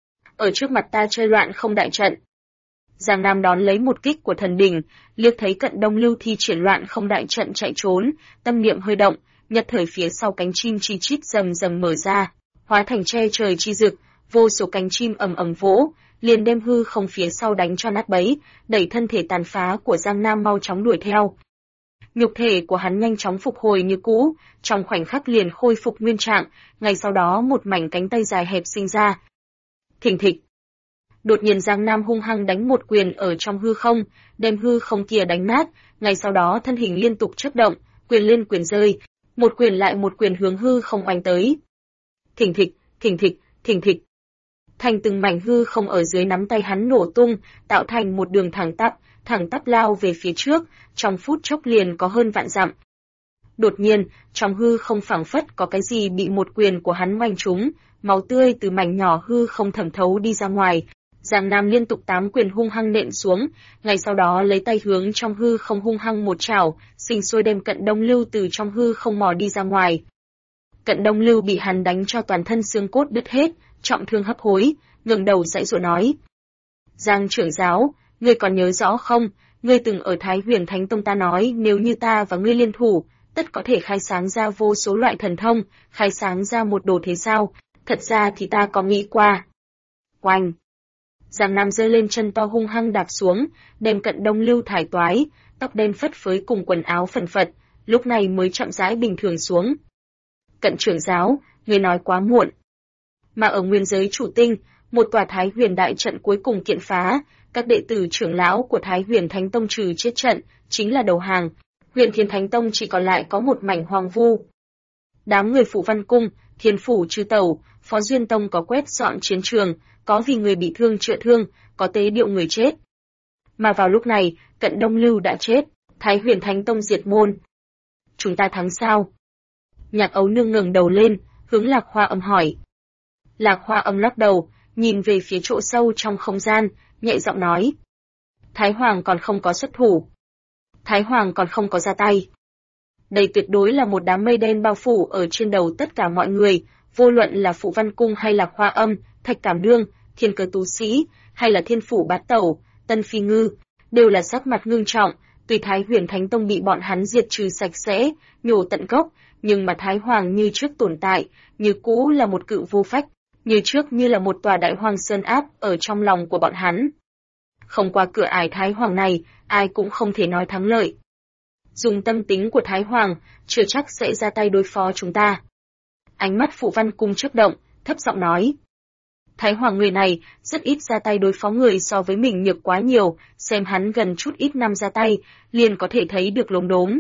Ở trước mặt ta chơi loạn không đại trận. Giang Nam đón lấy một kích của thần đỉnh, liếc thấy Cận Đông Lưu thi triển loạn không đại trận chạy trốn, tâm niệm hơi động, nhất thời phía sau cánh chim chi chít rầm rầm mở ra, hóa thành che trời chi dực, vô số cánh chim ầm ầm vỗ, liền đem hư không phía sau đánh cho nát bấy, đẩy thân thể tàn phá của Giang Nam mau chóng đuổi theo. Nhục thể của hắn nhanh chóng phục hồi như cũ, trong khoảnh khắc liền khôi phục nguyên trạng, ngay sau đó một mảnh cánh tay dài hẹp sinh ra. Thình thịch. Đột nhiên Giang Nam hung hăng đánh một quyền ở trong hư không, đem hư không kia đánh nát, ngay sau đó thân hình liên tục chớp động, quyền lên quyền rơi, một quyền lại một quyền hướng hư không oanh tới. Thình thịch, thình thịch, thình thịch. Thành từng mảnh hư không ở dưới nắm tay hắn nổ tung, tạo thành một đường thẳng tắp lao về phía trước, trong phút chốc liền có hơn vạn dặm. Đột nhiên, trong hư không phảng phất có cái gì bị một quyền của hắn oanh trúng, máu tươi từ mảnh nhỏ hư không thẩm thấu đi ra ngoài. Giang Nam liên tục 8 quyền hung hăng nện xuống, ngay sau đó lấy tay hướng trong hư không hung hăng một chảo, sinh sôi đem Cận Đông Lưu từ trong hư không mò đi ra ngoài. Cận Đông Lưu bị hắn đánh cho toàn thân xương cốt đứt hết, trọng thương hấp hối, ngẩng đầu giãy giụa nói: "Giang trưởng giáo, ngươi còn nhớ rõ không? Ngươi từng ở Thái Huyền Thánh Tông ta nói nếu như ta và ngươi liên thủ, tất có thể khai sáng ra vô số loại thần thông, khai sáng ra một đồ thế sao? Thật ra thì ta có nghĩ qua." Oanh! Giang Nam giơ lên chân to hung hăng đạp xuống, đem Cận Đông Lưu thải toái, tóc đen phất phới cùng quần áo phần phật, lúc này mới chậm rãi bình thường xuống. Cận trưởng giáo, người nói quá muộn. Mà ở nguyên giới chủ tinh, một tòa Thái Huyền đại trận cuối cùng kiện phá, các đệ tử trưởng lão của Thái Huyền Thánh Tông trừ chết trận, chính là đầu hàng. Huyền Thiên Thánh Tông chỉ còn lại có một mảnh hoang vu. Đám người Phủ Văn Cung, Thiên Phủ Trư Tẩu, Phó Duyên Tông có quét dọn chiến trường, có vì người bị thương chữa thương, có tế điệu người chết. Mà vào lúc này, Cận Đông Lưu đã chết, Thái Huyền Thánh Tông diệt môn. Chúng ta thắng sao? Nhạc Ấu Nương ngẩng đầu lên, hướng Lạc Hoa Âm hỏi. Lạc Hoa Âm lắc đầu, nhìn về phía chỗ sâu trong không gian, nhẹ giọng nói. Thái Hoàng còn không có xuất thủ. Thái Hoàng còn không có ra tay. Đây tuyệt đối là một đám mây đen bao phủ ở trên đầu tất cả mọi người, vô luận là Phụ Văn Cung hay Lạc Hoa Âm, Thạch Cảm Đương, Thiên Cơ Tú Sĩ, hay là Thiên Phủ Bát Tẩu, Tân Phi Ngư, đều là sắc mặt ngưng trọng. Tuy Thái Huyền Thánh Tông bị bọn hắn diệt trừ sạch sẽ, nhổ tận gốc, nhưng mà Thái Hoàng như trước tồn tại, như cũ là một cự vô phách, như trước như là một tòa đại hoang sơn áp ở trong lòng của bọn hắn. Không qua cửa ải Thái Hoàng này, ai cũng không thể nói thắng lợi. Dùng tâm tính của Thái Hoàng, chưa chắc sẽ ra tay đối phó chúng ta. Ánh mắt Phụ Văn Cung chớp động, thấp giọng nói. Thái Hoàng người này, rất ít ra tay đối phó người so với mình nhược quá nhiều, xem hắn gần chút ít năm ra tay, liền có thể thấy được lốm đốm.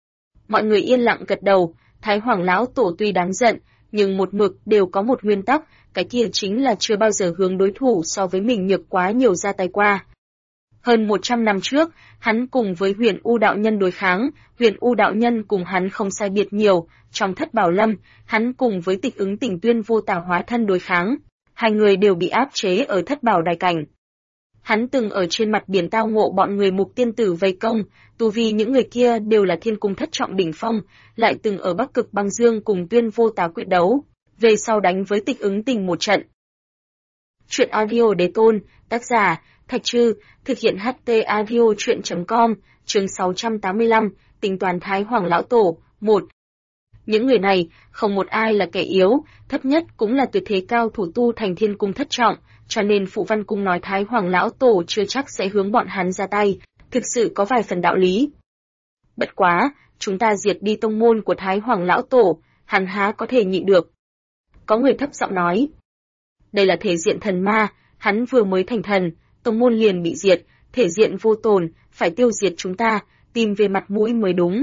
Mọi người yên lặng gật đầu, Thái Hoàng lão tổ tuy đáng giận, nhưng một mực đều có một nguyên tắc, cái kia chính là chưa bao giờ hướng đối thủ so với mình nhược quá nhiều ra tay qua. Hơn 100 năm trước, hắn cùng với Huyền U đạo nhân đối kháng, Huyền U đạo nhân cùng hắn không sai biệt nhiều, trong Thất Bảo Lâm, hắn cùng với Tịch Ứng Tỉnh Tuyên vô tà hóa thân đối kháng, hai người đều bị áp chế ở Thất Bảo Đài cảnh. Hắn từng ở trên mặt biển tao ngộ bọn người Mục Tiên Tử vây công, tu vi những người kia đều là Thiên Cung thất trọng đỉnh phong, lại từng ở Bắc Cực Băng Dương cùng Tuyên vô tà quyết đấu, về sau đánh với Tịch Ứng Tình một trận. Truyện audio Đế Tôn, tác giả Thạch Trư, thực hiện HT audio truyện.com, chương 685, tính toán Thái Hoàng lão tổ, 1. Những người này, không một ai là kẻ yếu, thấp nhất cũng là tuyệt thế cao thủ tu thành Thiên Cung thất trọng, cho nên Phụ Văn Cung nói Thái Hoàng lão tổ chưa chắc sẽ hướng bọn hắn ra tay, thực sự có vài phần đạo lý. Bất quá, chúng ta diệt đi tông môn của Thái Hoàng lão tổ, hắn há có thể nhịn được. Có người thấp giọng nói. Đây là thể diện thần ma, hắn vừa mới thành thần, tông môn liền bị diệt, thể diện vô tồn, phải tiêu diệt chúng ta, tìm về mặt mũi mới đúng.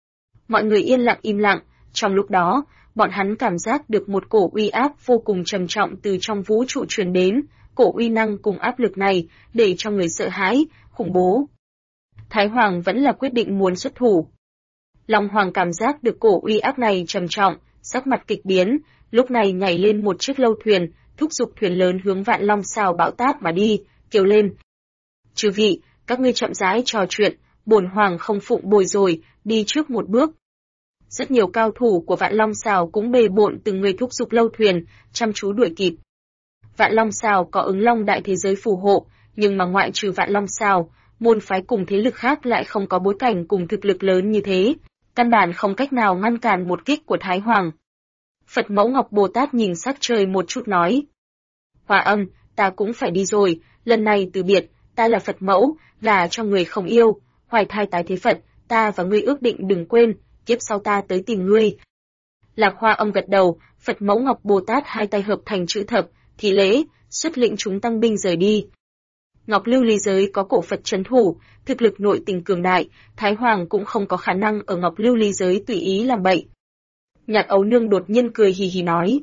Mọi người yên lặng im lặng, trong lúc đó, bọn hắn cảm giác được một cổ uy áp vô cùng trầm trọng từ trong vũ trụ truyền đến, cổ uy năng cùng áp lực này, để cho người sợ hãi, khủng bố. Thái Hoàng vẫn là quyết định muốn xuất thủ. Long Hoàng cảm giác được cổ uy áp này trầm trọng, sắc mặt kịch biến, lúc này nhảy lên một chiếc lâu thuyền, thúc giục thuyền lớn hướng Vạn Long Sào bão táp mà đi, kêu lên. Chư vị, các ngươi chậm rãi trò chuyện, bổn Hoàng không phụng bồi rồi, đi trước một bước. Rất nhiều cao thủ của Vạn Long Sào cũng bề bộn từng người thúc giục lâu thuyền, chăm chú đuổi kịp. Vạn Long Sào có ứng long đại thế giới phù hộ, nhưng mà ngoại trừ Vạn Long Sào, môn phái cùng thế lực khác lại không có bối cảnh cùng thực lực lớn như thế, căn bản không cách nào ngăn cản một kích của Thái Hoàng. Phật Mẫu Ngọc Bồ Tát nhìn sắc trời một chút nói. Hoa Âm, ta cũng phải đi rồi, lần này từ biệt, ta là Phật Mẫu, gả cho người không yêu, hoài thai tái thế Phật, ta và ngươi ước định đừng quên, kiếp sau ta tới tìm ngươi. Lạc Hoa Âm gật đầu, Phật Mẫu Ngọc Bồ Tát hai tay hợp thành chữ thập, thì lễ, xuất lĩnh chúng tăng binh rời đi. Ngọc Lưu Ly giới có cổ Phật trấn thủ, thực lực nội tình cường đại, Thái Hoàng cũng không có khả năng ở Ngọc Lưu Ly giới tùy ý làm bậy. Nhạc Ấu Nương đột nhiên cười hì hì nói.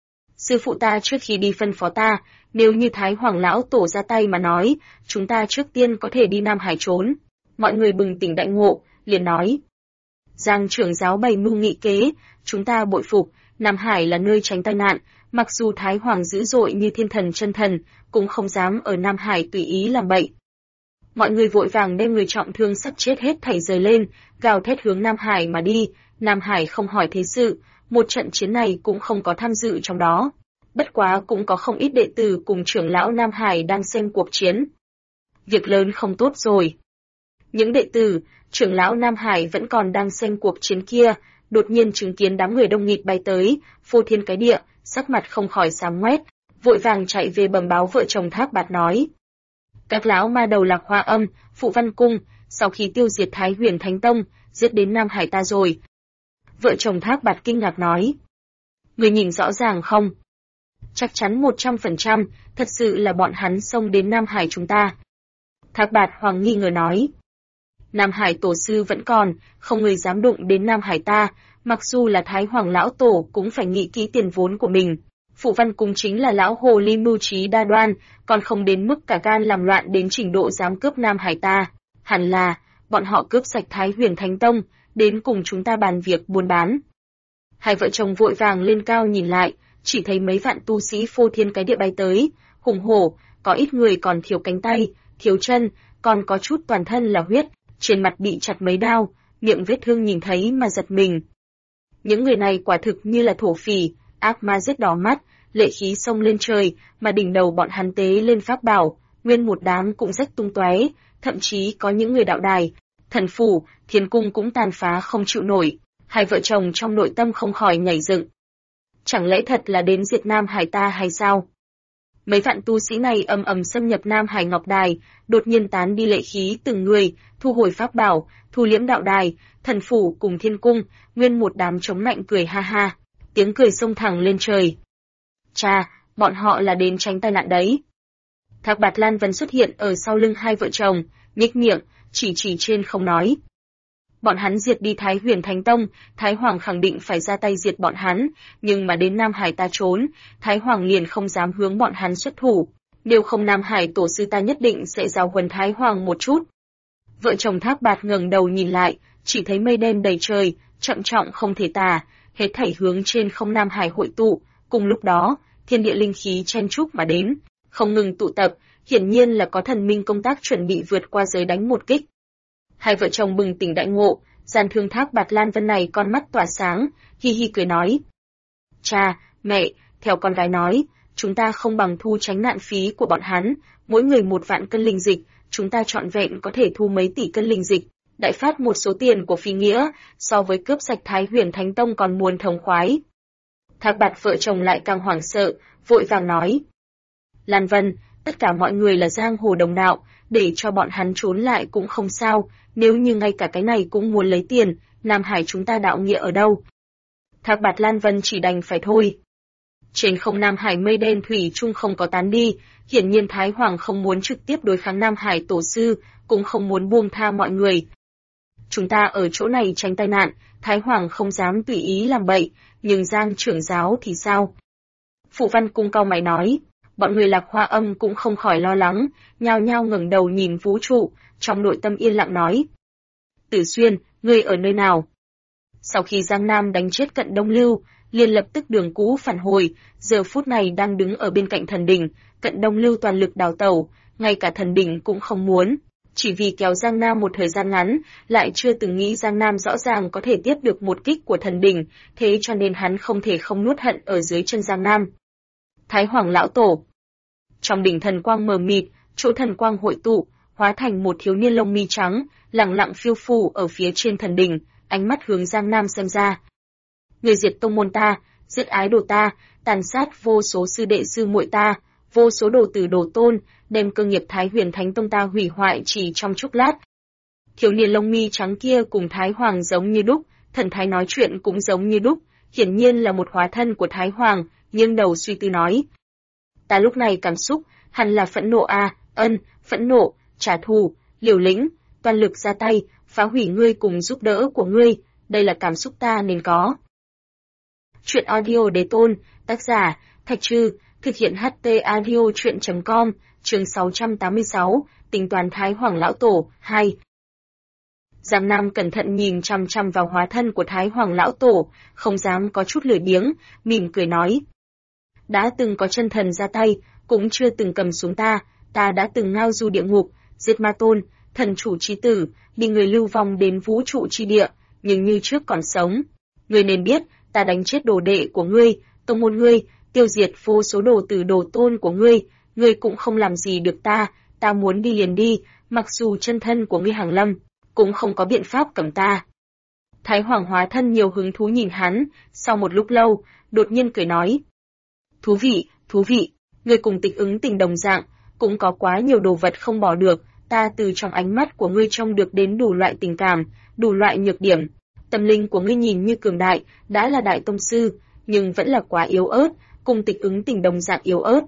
Sư phụ ta trước khi đi phân phó ta, nếu như Thái Hoàng lão tổ ra tay mà nói, chúng ta trước tiên có thể đi Nam Hải trốn. Mọi người bừng tỉnh đại ngộ, liền nói. Giang trưởng giáo bày mưu nghị kế, chúng ta bội phục, Nam Hải là nơi tránh tai nạn, mặc dù Thái Hoàng dữ dội như thiên thần chân thần, cũng không dám ở Nam Hải tùy ý làm bậy. Mọi người vội vàng đem người trọng thương sắp chết hết thảy rời lên, gào thét hướng Nam Hải mà đi. Nam Hải không hỏi thế sự, một trận chiến này cũng không có tham dự trong đó. Bất quá cũng có không ít đệ tử cùng trưởng lão Nam Hải đang xem cuộc chiến. Việc lớn không tốt rồi. Những đệ tử, trưởng lão Nam Hải vẫn còn đang xem cuộc chiến kia, đột nhiên chứng kiến đám người đông nghịt bay tới, phô thiên cái địa, sắc mặt không khỏi xám ngoét. vội vàng chạy về bẩm báo vợ chồng Thác Bạt nói. Các lão ma đầu Lạc Hoa Âm, Phụ Văn Cung, sau khi tiêu diệt Thái Huyền Thánh Tông, giết đến Nam Hải ta rồi. Vợ chồng Thác Bạt kinh ngạc nói. Người nhìn rõ ràng không? Chắc chắn 100%, thật sự là bọn hắn xông đến Nam Hải chúng ta. Thác Bạt Hoàng nghi ngờ nói. Nam Hải tổ sư vẫn còn, không người dám đụng đến Nam Hải ta, mặc dù là Thái Hoàng lão tổ cũng phải nghĩ kỹ tiền vốn của mình. Phụ Văn Cung chính là lão hồ ly mưu trí đa đoan, còn không đến mức cả gan làm loạn đến trình độ dám cướp Nam Hải ta. Hẳn là, bọn họ cướp sạch Thái Huyền Thánh Tông, đến cùng chúng ta bàn việc buôn bán. Hai vợ chồng vội vàng lên cao nhìn lại, chỉ thấy mấy vạn tu sĩ phô thiên cái địa bay tới, hùng hổ, có ít người còn thiếu cánh tay, thiếu chân, còn có chút toàn thân là huyết, trên mặt bị chặt mấy đao, miệng vết thương nhìn thấy mà giật mình. Những người này quả thực như là thổ phỉ, ác ma giết đỏ mắt, lệ khí xông lên trời, mà đỉnh đầu bọn hắn tế lên pháp bảo, nguyên một đám cũng rách tung tóe, thậm chí có những người đạo đài, thần phủ, thiên cung cũng tàn phá không chịu nổi. Hai vợ chồng trong nội tâm không khỏi nhảy dựng. Chẳng lẽ thật là đến diệt Nam Hải ta hay sao? Mấy vạn tu sĩ này ầm ầm xâm nhập Nam Hải Ngọc Đài, đột nhiên tán đi lệ khí từng người, thu hồi pháp bảo, thu liễm đạo đài, thần phủ cùng thiên cung, nguyên một đám chống lạnh cười ha ha, tiếng cười xông thẳng lên trời. Cha, bọn họ là đến tránh tai nạn đấy. Thác Bạt Lan Vân xuất hiện ở sau lưng hai vợ chồng, nhếch miệng, chỉ trên không nói. Bọn hắn diệt đi Thái Huyền Thánh Tông, Thái Hoàng khẳng định phải ra tay diệt bọn hắn, nhưng mà đến Nam Hải ta trốn, Thái Hoàng liền không dám hướng bọn hắn xuất thủ. Nếu không Nam Hải tổ sư ta nhất định sẽ giáo huấn Thái Hoàng một chút. Vợ chồng Thác Bạt ngẩng đầu nhìn lại, chỉ thấy mây đen đầy trời, chậm trọng không thể tả, hết thảy hướng trên không Nam Hải hội tụ. Cùng lúc đó, thiên địa linh khí chen chúc mà đến, không ngừng tụ tập, hiển nhiên là có thần minh công tác chuẩn bị vượt qua giới đánh một kích. Hai vợ chồng bừng tỉnh đại ngộ, gian thương Thác Bạt Lan Vân này con mắt tỏa sáng, hi hi cười nói. Cha, mẹ, theo con gái nói, chúng ta không bằng thu tránh nạn phí của bọn hắn, mỗi người 1 vạn cân linh dịch, chúng ta trọn vẹn có thể thu mấy tỷ cân linh dịch, đại phát một số tiền của phi nghĩa, so với cướp sạch Thái Huyền Thánh Tông còn muốn thống khoái. Thác Bạt vợ chồng lại càng hoảng sợ, vội vàng nói. Lan Vân, tất cả mọi người là giang hồ đồng đạo, để cho bọn hắn trốn lại cũng không sao, nếu như ngay cả cái này cũng muốn lấy tiền, Nam Hải chúng ta đạo nghĩa ở đâu? Thác Bạt Lan Vân chỉ đành phải thôi. Trên không Nam Hải mây đen thủy chung không có tán đi, hiển nhiên Thái Hoàng không muốn trực tiếp đối kháng Nam Hải tổ sư, cũng không muốn buông tha mọi người. Chúng ta ở chỗ này tránh tai nạn, Thái Hoàng không dám tùy ý làm bậy, nhưng Giang trưởng giáo thì sao? Phụ Văn Cung cau mày nói, bọn người Lạc Hoa Âm cũng không khỏi lo lắng, nhao nhao ngẩng đầu nhìn vũ trụ, trong nội tâm yên lặng nói. Tử Xuyên, ngươi ở nơi nào? Sau khi Giang Nam đánh chết Cận Đông Lưu, liền lập tức đường cũ phản hồi, giờ phút này đang đứng ở bên cạnh thần đỉnh, Cận Đông Lưu toàn lực đào tẩu, ngay cả thần đỉnh cũng không muốn. Chỉ vì kéo Giang Nam một thời gian ngắn, lại chưa từng nghĩ Giang Nam rõ ràng có thể tiếp được một kích của thần đỉnh, thế cho nên hắn không thể không nuốt hận ở dưới chân Giang Nam. Thái Hoàng lão tổ. Trong đỉnh thần quang mờ mịt, chỗ thần quang hội tụ, hóa thành một thiếu niên lông mi trắng, lẳng lặng phiêu phù ở phía trên thần đỉnh, ánh mắt hướng Giang Nam xem ra. Người diệt tông môn ta, giết ái đồ ta, tàn sát vô số sư đệ sư muội ta, vô số đồ tử đồ tôn, đem cơ nghiệp Thái Huyền Thánh Tông ta hủy hoại chỉ trong chốc lát. Thiếu niên lông mi trắng kia cùng Thái Hoàng giống như đúc, thần thái nói chuyện cũng giống như đúc, hiển nhiên là một hóa thân của Thái Hoàng, nghiêng đầu suy tư nói. Ta lúc này cảm xúc, hẳn là phẫn nộ phẫn nộ, trả thù, liều lĩnh, toàn lực ra tay, phá hủy ngươi cùng giúp đỡ của ngươi, đây là cảm xúc ta nên có. Chuyện audio đế tôn, tác giả, Thạch Trư, thực hiện HT audio chuyện.com, chương 686, tính toán Thái Hoàng lão tổ, 2. Giang Nam cẩn thận nhìn chăm chăm vào hóa thân của Thái Hoàng lão tổ, không dám có chút lười biếng, mỉm cười nói. Đã từng có chân thần ra tay, cũng chưa từng cầm xuống ta đã từng ngao du địa ngục, giết ma tôn, thần chủ chi tử, bị người lưu vong đến vũ trụ chi địa, nhưng như trước còn sống. Ngươi nên biết, ta đánh chết đồ đệ của ngươi, tông môn ngươi, tiêu diệt vô số đồ tử đồ tôn của ngươi cũng không làm gì được ta muốn đi liền đi, mặc dù chân thân của ngươi hàng lâm, cũng không có biện pháp cầm ta. Thái Hoàng hóa thân nhiều hứng thú nhìn hắn, sau một lúc lâu, đột nhiên cười nói. Thú vị, Ngươi cùng Tịch Ứng Tình đồng dạng, cũng có quá nhiều đồ vật không bỏ được, ta từ trong ánh mắt của ngươi trông được đến đủ loại tình cảm, đủ loại nhược điểm. Tâm linh của ngươi nhìn như cường đại, đã là đại tông sư, nhưng vẫn là quá yếu ớt, cùng Tịch Ứng Tình đồng dạng yếu ớt.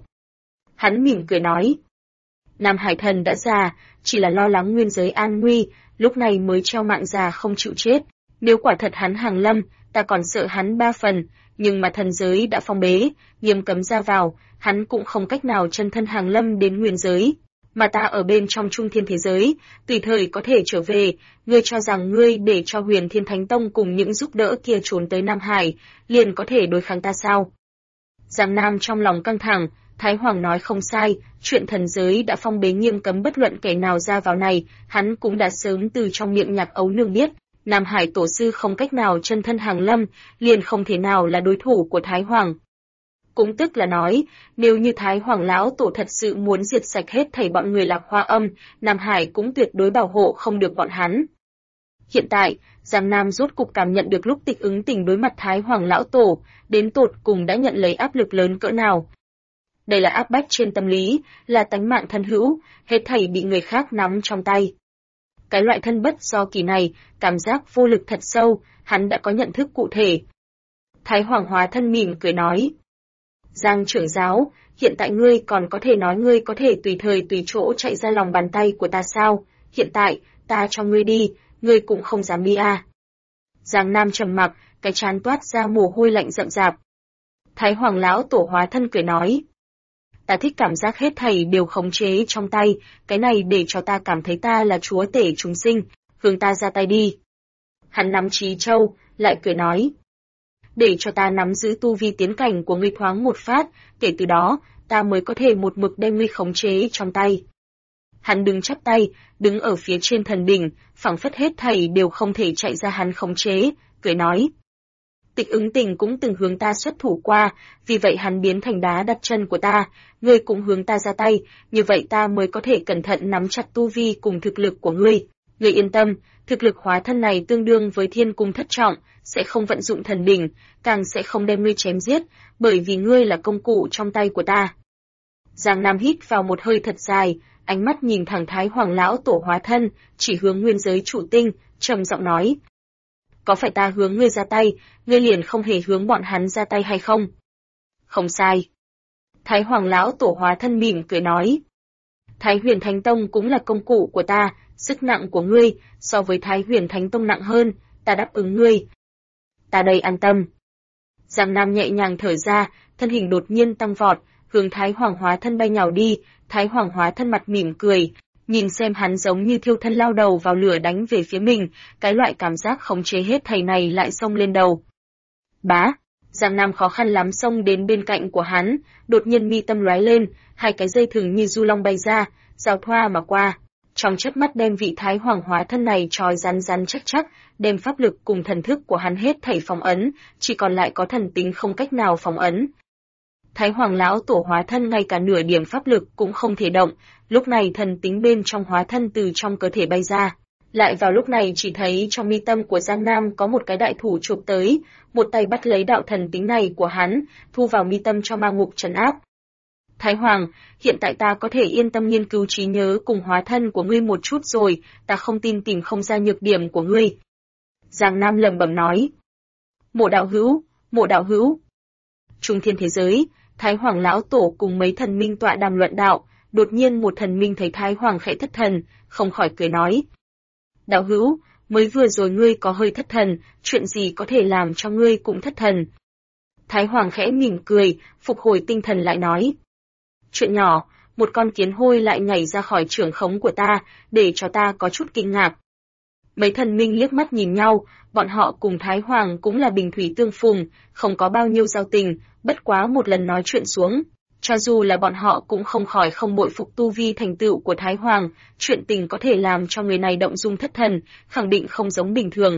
Hắn mỉm cười nói, Nam Hải Thần đã già, chỉ là lo lắng nguyên giới an nguy, lúc này mới treo mạng già không chịu chết. Nếu quả thật hắn hàng lâm, ta còn sợ hắn 3 phần, nhưng mà thần giới đã phong bế, nghiêm cấm ra vào, hắn cũng không cách nào chân thân hàng lâm đến nguyên giới. Mà ta ở bên trong trung thiên thế giới, tùy thời có thể trở về, ngươi cho rằng ngươi để cho Huyền Thiên Thánh Tông cùng những giúp đỡ kia trốn tới Nam Hải, liền có thể đối kháng ta sao? Giang Nam trong lòng căng thẳng, Thái Hoàng nói không sai, chuyện thần giới đã phong bế nghiêm cấm bất luận kẻ nào ra vào này, hắn cũng đã sớm từ trong miệng Nhạc Ấu Nương biết, Nam Hải tổ sư không cách nào chân thân hàng lâm, liền không thể nào là đối thủ của Thái Hoàng. Cũng tức là nói, nếu như Thái Hoàng lão tổ thật sự muốn diệt sạch hết thảy bọn người Lạc Hoa Âm, Nam Hải cũng tuyệt đối bảo hộ không được bọn hắn. Hiện tại, Giang Nam rốt cục cảm nhận được lúc Tịch Ứng Tình đối mặt Thái Hoàng lão tổ, đến tột cùng đã nhận lấy áp lực lớn cỡ nào. Đây là áp bách trên tâm lý, là tánh mạng thân hữu, hết thảy bị người khác nắm trong tay. Cái loại thân bất do kỳ này, cảm giác vô lực thật sâu, hắn đã có nhận thức cụ thể. Thái Hoàng hóa thân mỉm cười nói, Giang trưởng giáo, hiện tại ngươi còn có thể nói ngươi có thể tùy thời tùy chỗ chạy ra lòng bàn tay của ta sao? Hiện tại, ta cho ngươi đi, ngươi cũng không dám đi à. Giang Nam trầm mặc, cái trán toát ra mồ hôi lạnh rậm rạp. Thái Hoàng lão tổ hóa thân cười nói, ta thích cảm giác hết thảy đều khống chế trong tay, cái này để cho ta cảm thấy ta là chúa tể chúng sinh, hướng ta ra tay đi. Hắn nắm Chí Châu, lại cười nói, để cho ta nắm giữ tu vi tiến cảnh của ngươi thoáng một phát, kể từ đó, ta mới có thể một mực đem ngươi khống chế trong tay. Hắn đứng chắp tay, đứng ở phía trên thần đỉnh, phảng phất hết thảy đều không thể chạy ra hắn khống chế, cười nói. Tịch Ứng Tình cũng từng hướng ta xuất thủ qua, vì vậy hắn biến thành đá đặt chân của ta, ngươi cũng hướng ta ra tay, như vậy ta mới có thể cẩn thận nắm chặt tu vi cùng thực lực của ngươi. Ngươi yên tâm, thực lực hóa thân này tương đương với thiên cung thất trọng, sẽ không vận dụng thần đỉnh, càng sẽ không đem ngươi chém giết, bởi vì ngươi là công cụ trong tay của ta. Giang Nam hít vào một hơi thật dài, ánh mắt nhìn thẳng Thái Hoàng lão tổ hóa thân, chỉ hướng nguyên giới chủ tinh, trầm giọng nói. Có phải ta hướng ngươi ra tay, ngươi liền không hề hướng bọn hắn ra tay hay không? Không sai. Thái Hoàng lão tổ hóa thân mỉm cười nói. Thái Huyền Thánh Tông cũng là công cụ của ta, sức nặng của ngươi, so với Thái Huyền Thánh Tông nặng hơn, ta đáp ứng ngươi. Ta đây an tâm. Giang Nam nhẹ nhàng thở ra, thân hình đột nhiên tăng vọt, hướng Thái Hoàng hóa thân bay nhào đi, Thái Hoàng hóa thân mặt mỉm cười, nhìn xem hắn giống như thiêu thân lao đầu vào lửa đánh về phía mình, cái loại cảm giác khống chế hết thảy này lại xông lên đầu. Bá, Giang Nam khó khăn lắm xông đến bên cạnh của hắn, đột nhiên mi tâm lóe lên, hai cái dây thừng như du long bay ra, giao thoa mà qua. Trong chớp mắt đem vị Thái Hoàng hóa thân này trói rắn rắn chắc chắc, đem pháp lực cùng thần thức của hắn hết thảy phong ấn, chỉ còn lại có thần tính không cách nào phong ấn. Thái Hoàng lão tổ hóa thân ngay cả nửa điểm pháp lực cũng không thể động, lúc này thần tính bên trong hóa thân từ trong cơ thể bay ra. Lại vào lúc này chỉ thấy trong mi tâm của Giang Nam có một cái đại thủ chụp tới, một tay bắt lấy đạo thần tính này của hắn, thu vào mi tâm cho ma ngục trấn áp. Thái Hoàng, hiện tại ta có thể yên tâm nghiên cứu trí nhớ cùng hóa thân của ngươi một chút rồi, ta không tin tìm không ra nhược điểm của ngươi. Giang Nam lẩm bẩm nói. Mộ đạo hữu. Trung thiên thế giới, Thái Hoàng lão tổ cùng mấy thần minh tọa đàm luận đạo, đột nhiên một thần minh thấy Thái Hoàng khẽ thất thần, không khỏi cười nói. Đạo hữu, mới vừa rồi ngươi có hơi thất thần, chuyện gì có thể làm cho ngươi cũng thất thần. Thái Hoàng khẽ mỉm cười, phục hồi tinh thần lại nói. Chuyện nhỏ, một con kiến hôi lại nhảy ra khỏi trưởng khống của ta, để cho ta có chút kinh ngạc. Mấy thần minh liếc mắt nhìn nhau, bọn họ cùng Thái Hoàng cũng là bình thủy tương phùng, không có bao nhiêu giao tình, bất quá một lần nói chuyện xuống. Cho dù là bọn họ cũng không khỏi không bội phục tu vi thành tựu của Thái Hoàng, chuyện tình có thể làm cho người này động dung thất thần, khẳng định không giống bình thường.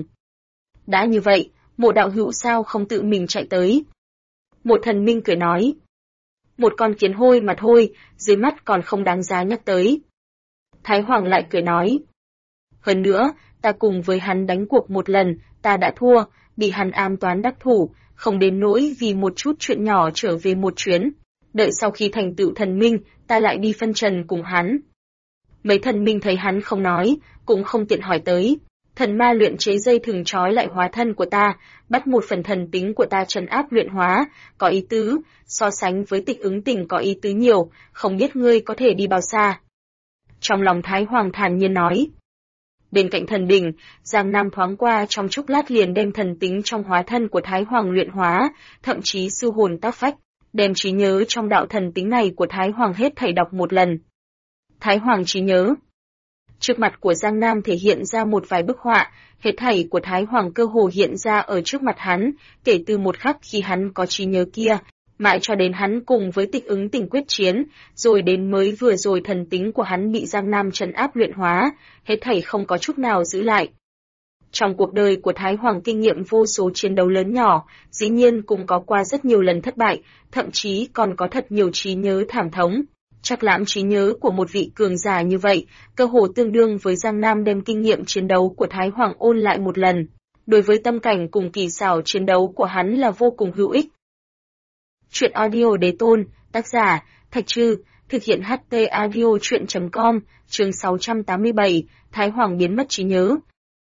Đã như vậy, Mộ đạo hữu sao không tự mình chạy tới? Một thần minh cười nói. Một con kiến hôi mà thôi, dưới mắt còn không đáng giá nhắc tới. Thái Hoàng lại cười nói. Hơn nữa, ta cùng với hắn đánh cuộc một lần, ta đã thua, bị hắn ám toán đắc thủ, không đến nỗi vì một chút chuyện nhỏ trở về một chuyến. đợi sau khi thành tựu thần minh, ta lại đi phân trần cùng hắn. Mấy thần minh thấy hắn không nói, cũng không tiện hỏi tới. Thần ma luyện chế dây thừng trói lại hóa thân của ta, bắt một phần thần tính của ta trấn áp luyện hóa, có ý tứ, so sánh với Tịch Ứng Tình có ý tứ nhiều, không biết ngươi có thể đi bao xa. Trong lòng Thái Hoàng thản nhiên nói. Bên cạnh thần đỉnh, Giang Nam thoáng qua trong chốc lát liền đem thần tính trong hóa thân của Thái Hoàng luyện hóa, thậm chí sư hồn tác phách, đem trí nhớ trong đạo thần tính này của Thái Hoàng hết thảy đọc một lần. Thái Hoàng trí nhớ. Trước mặt của Giang Nam thể hiện ra một vài bức họa, hết thảy của Thái Hoàng cơ hồ hiện ra ở trước mặt hắn, kể từ một khắc khi hắn có trí nhớ kia, mãi cho đến hắn cùng với Tịch Ứng Tình quyết chiến, rồi đến mới vừa rồi thần tính của hắn bị Giang Nam trấn áp luyện hóa, hết thảy không có chút nào giữ lại. Trong cuộc đời của Thái Hoàng kinh nghiệm vô số chiến đấu lớn nhỏ, dĩ nhiên cũng có qua rất nhiều lần thất bại, thậm chí còn có thật nhiều trí nhớ thảm thống. Chắc lãm trí nhớ của một vị cường giả như vậy, cơ hồ tương đương với Giang Nam đem kinh nghiệm chiến đấu của Thái Hoàng ôn lại một lần. Đối với tâm cảnh cùng kỳ xảo chiến đấu của hắn là vô cùng hữu ích. Truyện audio Đế Tôn, tác giả, Thạch Trư, thực hiện HT audio truyện.com, chương 687, Thái Hoàng biến mất trí nhớ.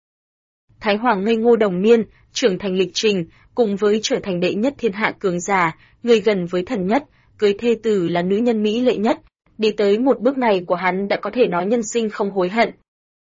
Thái Hoàng ngây ngô đồng niên, trưởng thành lịch trình, cùng với trở thành đệ nhất thiên hạ cường giả, người gần với thần nhất, cưới thê tử là nữ nhân mỹ lệ nhất, đi tới một bước này của hắn đã có thể nói nhân sinh không hối hận.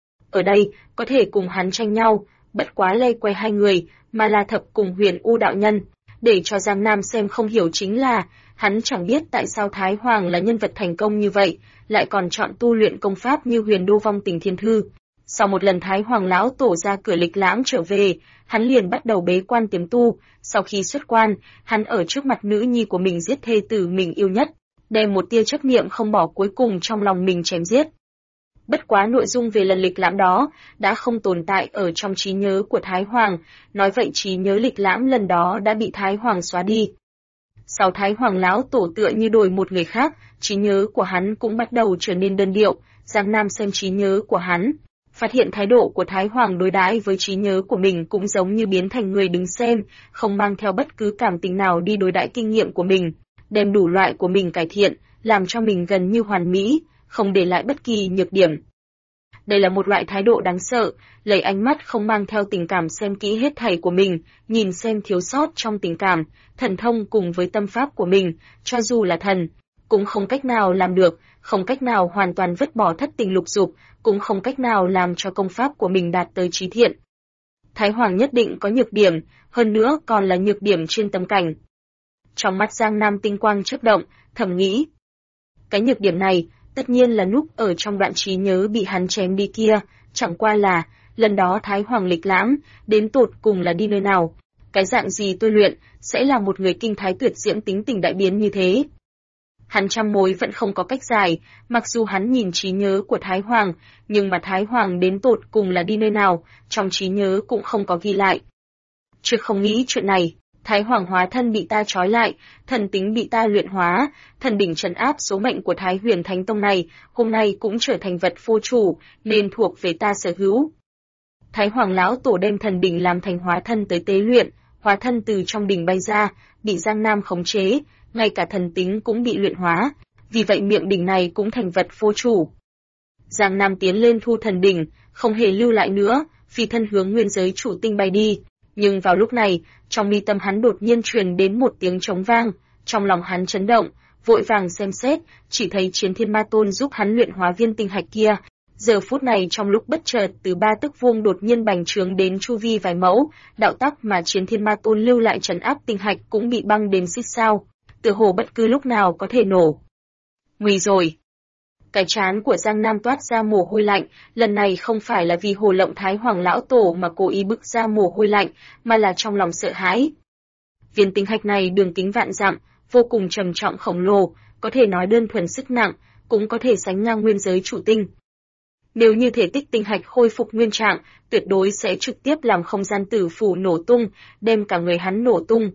Ở đây, có thể cùng hắn tranh nhau, bất quá lây quay hai người, mà là Thập cùng Huyền U đạo nhân, để cho Giang Nam xem không hiểu chính là, hắn chẳng biết tại sao Thái Hoàng là nhân vật thành công như vậy, lại còn chọn tu luyện công pháp như Huyền Đô Vong Tình Thiên Thư. Sau một lần Thái Hoàng lão tổ ra cửa lịch lãm trở về, hắn liền bắt đầu bế quan tiềm tu, sau khi xuất quan, hắn ở trước mặt nữ nhi của mình giết thê tử mình yêu nhất, đem một tia chấp niệm không bỏ cuối cùng trong lòng mình chém giết. Bất quá nội dung về lần lịch lãm đó đã không tồn tại ở trong trí nhớ của Thái Hoàng, nói vậy trí nhớ lịch lãm lần đó đã bị Thái Hoàng xóa đi. Sau Thái Hoàng lão tổ tựa như đổi một người khác, trí nhớ của hắn cũng bắt đầu trở nên đơn điệu. Giang Nam xem trí nhớ của hắn, phát hiện thái độ của Thái Hoàng đối đãi với trí nhớ của mình cũng giống như biến thành người đứng xem, không mang theo bất cứ cảm tình nào đi đối đãi kinh nghiệm của mình, đem đủ loại của mình cải thiện, làm cho mình gần như hoàn mỹ, không để lại bất kỳ nhược điểm. Đây là một loại thái độ đáng sợ, lấy ánh mắt không mang theo tình cảm xem kỹ hết thảy của mình, nhìn xem thiếu sót trong tình cảm, thần thông cùng với tâm pháp của mình, cho dù là thần, cũng không cách nào làm được, không cách nào hoàn toàn vứt bỏ thất tình lục dục, cũng không cách nào làm cho công pháp của mình đạt tới trí thiện. Thái Hoàng nhất định có nhược điểm, hơn nữa còn là nhược điểm trên tâm cảnh. Trong mắt Giang Nam tinh quang chớp động, thầm nghĩ. Cái nhược điểm này, tất nhiên là núp ở trong đoạn trí nhớ bị hắn chém đi kia, chẳng qua là, lần đó Thái Hoàng lịch lãm, đến tột cùng là đi nơi nào, cái dạng gì tôi luyện, sẽ là một người kinh thái tuyệt diễm tính tình đại biến như thế. Hắn trăm mối vẫn không có cách giải, mặc dù hắn nhìn trí nhớ của Thái Hoàng, nhưng mà Thái Hoàng đến tột cùng là đi nơi nào, trong trí nhớ cũng không có ghi lại. Chứ không nghĩ chuyện này, Thái Hoàng hóa thân bị ta trói lại, thần tính bị ta luyện hóa, thần đỉnh trấn áp số mệnh của Thái Huyền Thánh Tông này, hôm nay cũng trở thành vật vô chủ, nên thuộc về ta sở hữu. Thái Hoàng lão tổ đem thần đỉnh làm thành hóa thân tới tế luyện, hóa thân từ trong đỉnh bay ra, bị Giang Nam khống chế, ngay cả thần tính cũng bị luyện hóa, vì vậy miệng đỉnh này cũng thành vật vô chủ. Giang Nam tiến lên thu thần đỉnh, không hề lưu lại nữa, phi thân hướng nguyên giới chủ tinh bay đi. Nhưng vào lúc này, trong mi tâm hắn đột nhiên truyền đến một tiếng trống vang, trong lòng hắn chấn động, vội vàng xem xét, chỉ thấy Chiến Thiên Ma Tôn giúp hắn luyện hóa viên tinh hạch kia. Giờ phút này trong lúc bất chợt từ ba tấc vuông đột nhiên bành trướng đến chu vi vài mẫu, đạo tắc mà Chiến Thiên Ma Tôn lưu lại trấn áp tinh hạch cũng bị băng đến xích sao, tựa hồ bất cứ lúc nào có thể nổ. Nguy rồi! Cái trán của Giang Nam toát ra mồ hôi lạnh, lần này không phải là vì hồ lộng Thái Hoàng lão tổ mà cố ý bức ra mồ hôi lạnh, mà là trong lòng sợ hãi. Viên tinh hạch này đường kính vạn dặm, vô cùng trầm trọng khổng lồ, có thể nói đơn thuần sức nặng, cũng có thể sánh ngang nguyên giới chủ tinh. Nếu như thể tích tinh hạch khôi phục nguyên trạng, tuyệt đối sẽ trực tiếp làm không gian tử phủ nổ tung, đem cả người hắn nổ tung.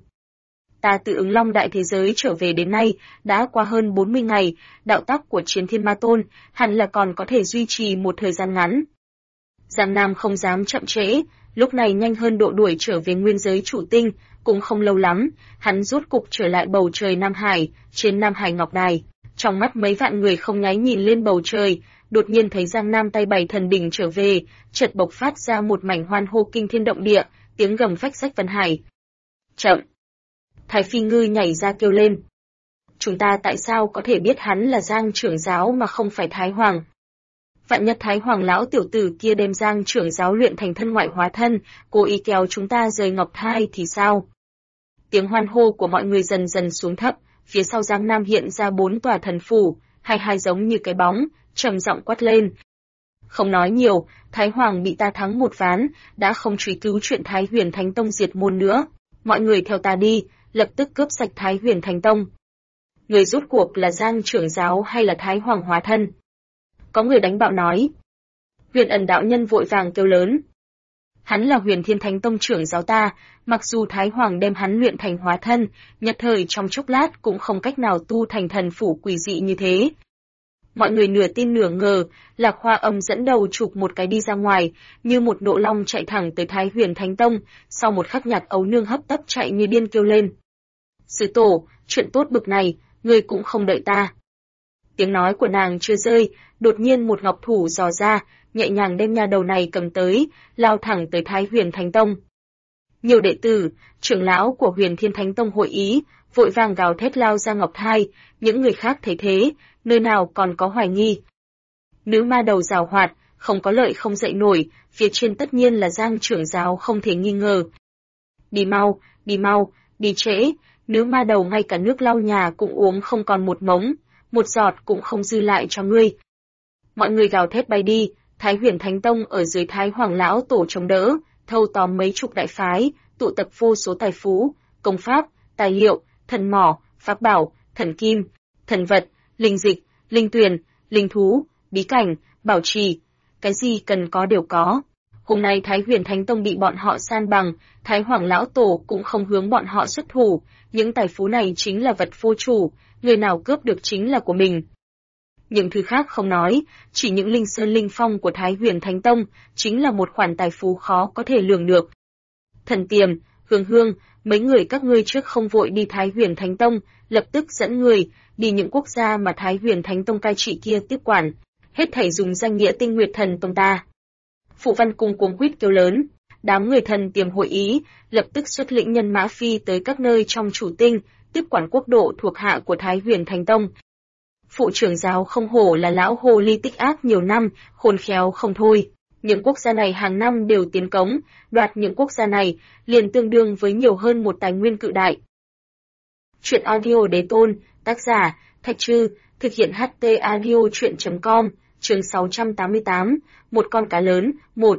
Ta từ Ứng Long đại thế giới trở về đến nay, đã qua hơn 40 ngày, đạo tắc của Chiến Thiên Ma Tôn hẳn là còn có thể duy trì một thời gian ngắn. Giang Nam không dám chậm trễ, lúc này nhanh hơn độ đuổi trở về nguyên giới chủ tinh, cũng không lâu lắm, hắn rốt cục trở lại bầu trời Nam Hải, trên Nam Hải Ngọc Đài. Trong mắt mấy vạn người không nháy nhìn lên bầu trời, đột nhiên thấy Giang Nam tay bảy thần đỉnh trở về, chợt bộc phát ra một mảnh hoan hô kinh thiên động địa, tiếng gầm phách rách vân hải. Chậm! Thái Phi Ngư nhảy ra kêu lên. Chúng ta tại sao có thể biết hắn là Giang trưởng giáo mà không phải Thái Hoàng? Vạn nhất Thái Hoàng lão tiểu tử kia đem Giang trưởng giáo luyện thành thân ngoại hóa thân, cố ý kéo chúng ta rời Ngọc Thai thì sao? Tiếng hoan hô của mọi người dần dần xuống thấp, phía sau Giang Nam hiện ra 4 tòa thần phủ, hai giống như cái bóng, trầm giọng quát lên. Không nói nhiều, Thái Hoàng bị ta thắng một ván, đã không truy cứu chuyện Thái Huyền Thánh Tông diệt môn nữa. Mọi người theo ta đi, lập tức cướp sạch Thái Huyền Thánh Tông. Người rốt cuộc là Giang trưởng giáo hay là Thái Hoàng hóa thân? Có người đánh bạo nói. Huyền Ẩn đạo nhân vội vàng kêu lớn. Hắn là Huyền Thiên Thánh Tông trưởng giáo ta, mặc dù Thái Hoàng đem hắn luyện thành hóa thân, nhất thời trong chốc lát cũng không cách nào tu thành thần phủ quỷ dị như thế. Mọi người nửa tin nửa ngờ, Lạc Hoa Âm dẫn đầu chụp một cái đi ra ngoài, như một nộ long chạy thẳng tới Thái Huyền Thánh Tông, sau một khắc Nhạc Ấu Nương hấp tấp chạy như điên kêu lên. Sư tổ, chuyện tốt bực này, ngươi cũng không đợi ta. Tiếng nói của nàng chưa rơi, đột nhiên một ngọc thủ dò ra, nhẹ nhàng đem nha đầu này cầm tới, lao thẳng tới Thái Huyền Thánh Tông. Nhiều đệ tử, trưởng lão của Huyền Thiên Thánh Tông hội ý, vội vàng gào thét lao ra Ngọc Thai, những người khác thấy thế, nơi nào còn có hoài nghi. Nữ ma đầu giàu hoạt, không có lợi không dậy nổi, phía trên tất nhiên là Giang trưởng giáo không thể nghi ngờ. Đi mau, đi trễ, nữ ma đầu ngay cả nước lau nhà cũng uống không còn một mống, một giọt cũng không dư lại cho ngươi. Mọi người gào thét bay đi, Thái Huyền Thánh Tông ở dưới Thái Hoàng lão tổ chống đỡ, thâu tóm mấy chục đại phái, tụ tập vô số tài phú, công pháp, tài liệu, thần mỏ, pháp bảo, thần kim, thần vật, linh dịch, linh tuyền, linh thú, bí cảnh, bảo trì, cái gì cần có đều có. Hôm nay Thái Huyền Thánh Tông bị bọn họ san bằng, Thái Hoàng lão tổ cũng không hướng bọn họ xuất thủ, những tài phú này chính là vật vô chủ, người nào cướp được chính là của mình. Những thứ khác không nói, chỉ những linh sơn linh phong của Thái Huyền Thánh Tông chính là một khoản tài phú khó có thể lường được. Thần Tiềm, Hương Hương, mấy người các ngươi trước không vội đi Thái Huyền Thánh Tông, lập tức dẫn người đi những quốc gia mà Thái Huyền Thánh Tông cai trị kia tiếp quản, hết thảy dùng danh nghĩa Tinh Nguyệt Thần Tông ta. Phụ Văn Cung cuống quýt kêu lớn, đám người Thần Tiềm hội ý, lập tức xuất lĩnh nhân mã phi tới các nơi trong chủ tinh, tiếp quản quốc độ thuộc hạ của Thái Huyền Thánh Tông. Phụ trưởng giáo không hổ là lão hồ ly tích ác nhiều năm, khôn khéo không thôi. Những quốc gia này hàng năm đều tiến cống, đoạt những quốc gia này liền tương đương với nhiều hơn một tài nguyên cự đại. Chuyện audio đế tôn, tác giả, Thạch Trư, thực hiện HT audio chuyện.com, chương 688, một con cá lớn, 1.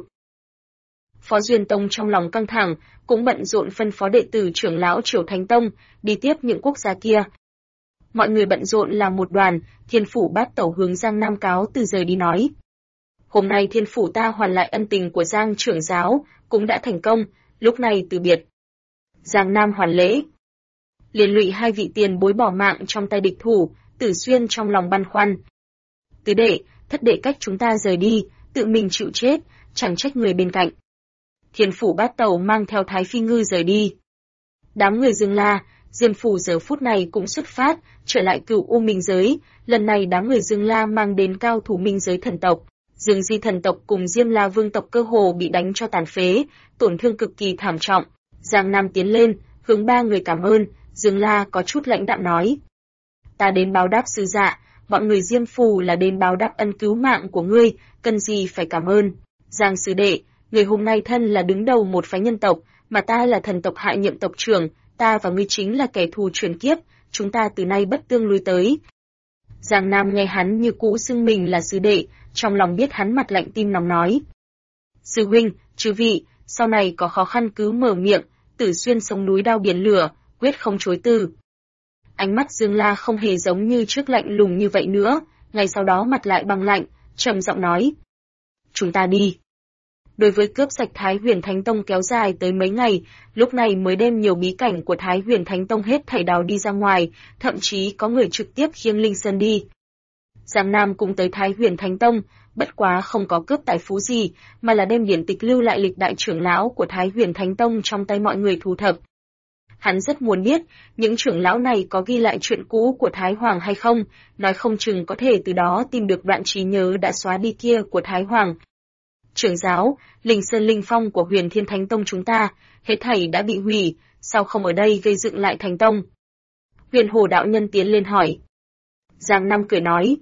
Phó Duyên Tông trong lòng căng thẳng, cũng bận rộn phân phó đệ tử trưởng lão Triều Thánh Tông, đi tiếp những quốc gia kia. Mọi người bận rộn làm một đoàn, Thiên Phủ Bát Tẩu hướng Giang Nam cáo từ rời đi nói. Hôm nay Thiên Phủ ta hoàn lại ân tình của Giang trưởng giáo, cũng đã thành công, lúc này từ biệt. Giang Nam hoàn lễ. Liên lụy hai vị tiền bối bỏ mạng trong tay địch thủ, Tử Xuyên trong lòng băn khoăn. Tứ đệ, thất đệ cách chúng ta rời đi, tự mình chịu chết, chẳng trách người bên cạnh. Thiên Phủ Bát Tẩu mang theo Thái Phi Ngư rời đi. Đám người Dương La, Diêm Phủ giờ phút này cũng xuất phát, trở lại Cửu U Minh giới, lần này đám người Dương La mang đến cao thủ minh giới thần tộc. Dương Di thần tộc cùng Diêm La vương tộc cơ hồ bị đánh cho tàn phế, tổn thương cực kỳ thảm trọng. Giang Nam tiến lên, hướng ba người cảm ơn, Dương La có chút lãnh đạm nói. Ta đến báo đáp sư dạ, bọn người Diêm Phủ là đến báo đáp ân cứu mạng của ngươi, cần gì phải cảm ơn. Giang sư đệ, người hôm nay thân là đứng đầu một phái nhân tộc, mà ta là thần tộc Hạ Nhiệm tộc trưởng, ta và ngươi chính là kẻ thù truyền kiếp, chúng ta từ nay bất tương lui tới. Giang Nam nghe hắn như cũ xưng mình là sư đệ, trong lòng biết hắn mặt lạnh tim nóng nói. Sư huynh, chư vị, sau này có khó khăn cứ mở miệng, Tử Xuyên sống núi đao biển lửa, quyết không chối từ. Ánh mắt Dương La không hề giống như trước lạnh lùng như vậy nữa, ngay sau đó mặt lại băng lạnh, trầm giọng nói. Chúng ta đi. Đối với cướp sạch Thái Huyền Thánh Tông kéo dài tới mấy ngày, lúc này mới đem nhiều bí cảnh của Thái Huyền Thánh Tông hết thảy đào đi ra ngoài, thậm chí có người trực tiếp khiêng Linh Sơn đi. Giang Nam cũng tới Thái Huyền Thánh Tông, bất quá không có cướp tài phú gì, mà là đem điển tịch lưu lại lịch đại trưởng lão của Thái Huyền Thánh Tông trong tay mọi người thu thập. Hắn rất muốn biết, những trưởng lão này có ghi lại chuyện cũ của Thái Hoàng hay không, nói không chừng có thể từ đó tìm được đoạn trí nhớ đã xóa đi kia của Thái Hoàng. Trưởng giáo, Linh Sơn Linh Phong của Huyền Thiên Thánh Tông chúng ta, hết thảy đã bị hủy, sao không ở đây gây dựng lại Thánh Tông? Huyền Hồ đạo nhân tiến lên hỏi. Giang Nam cười nói.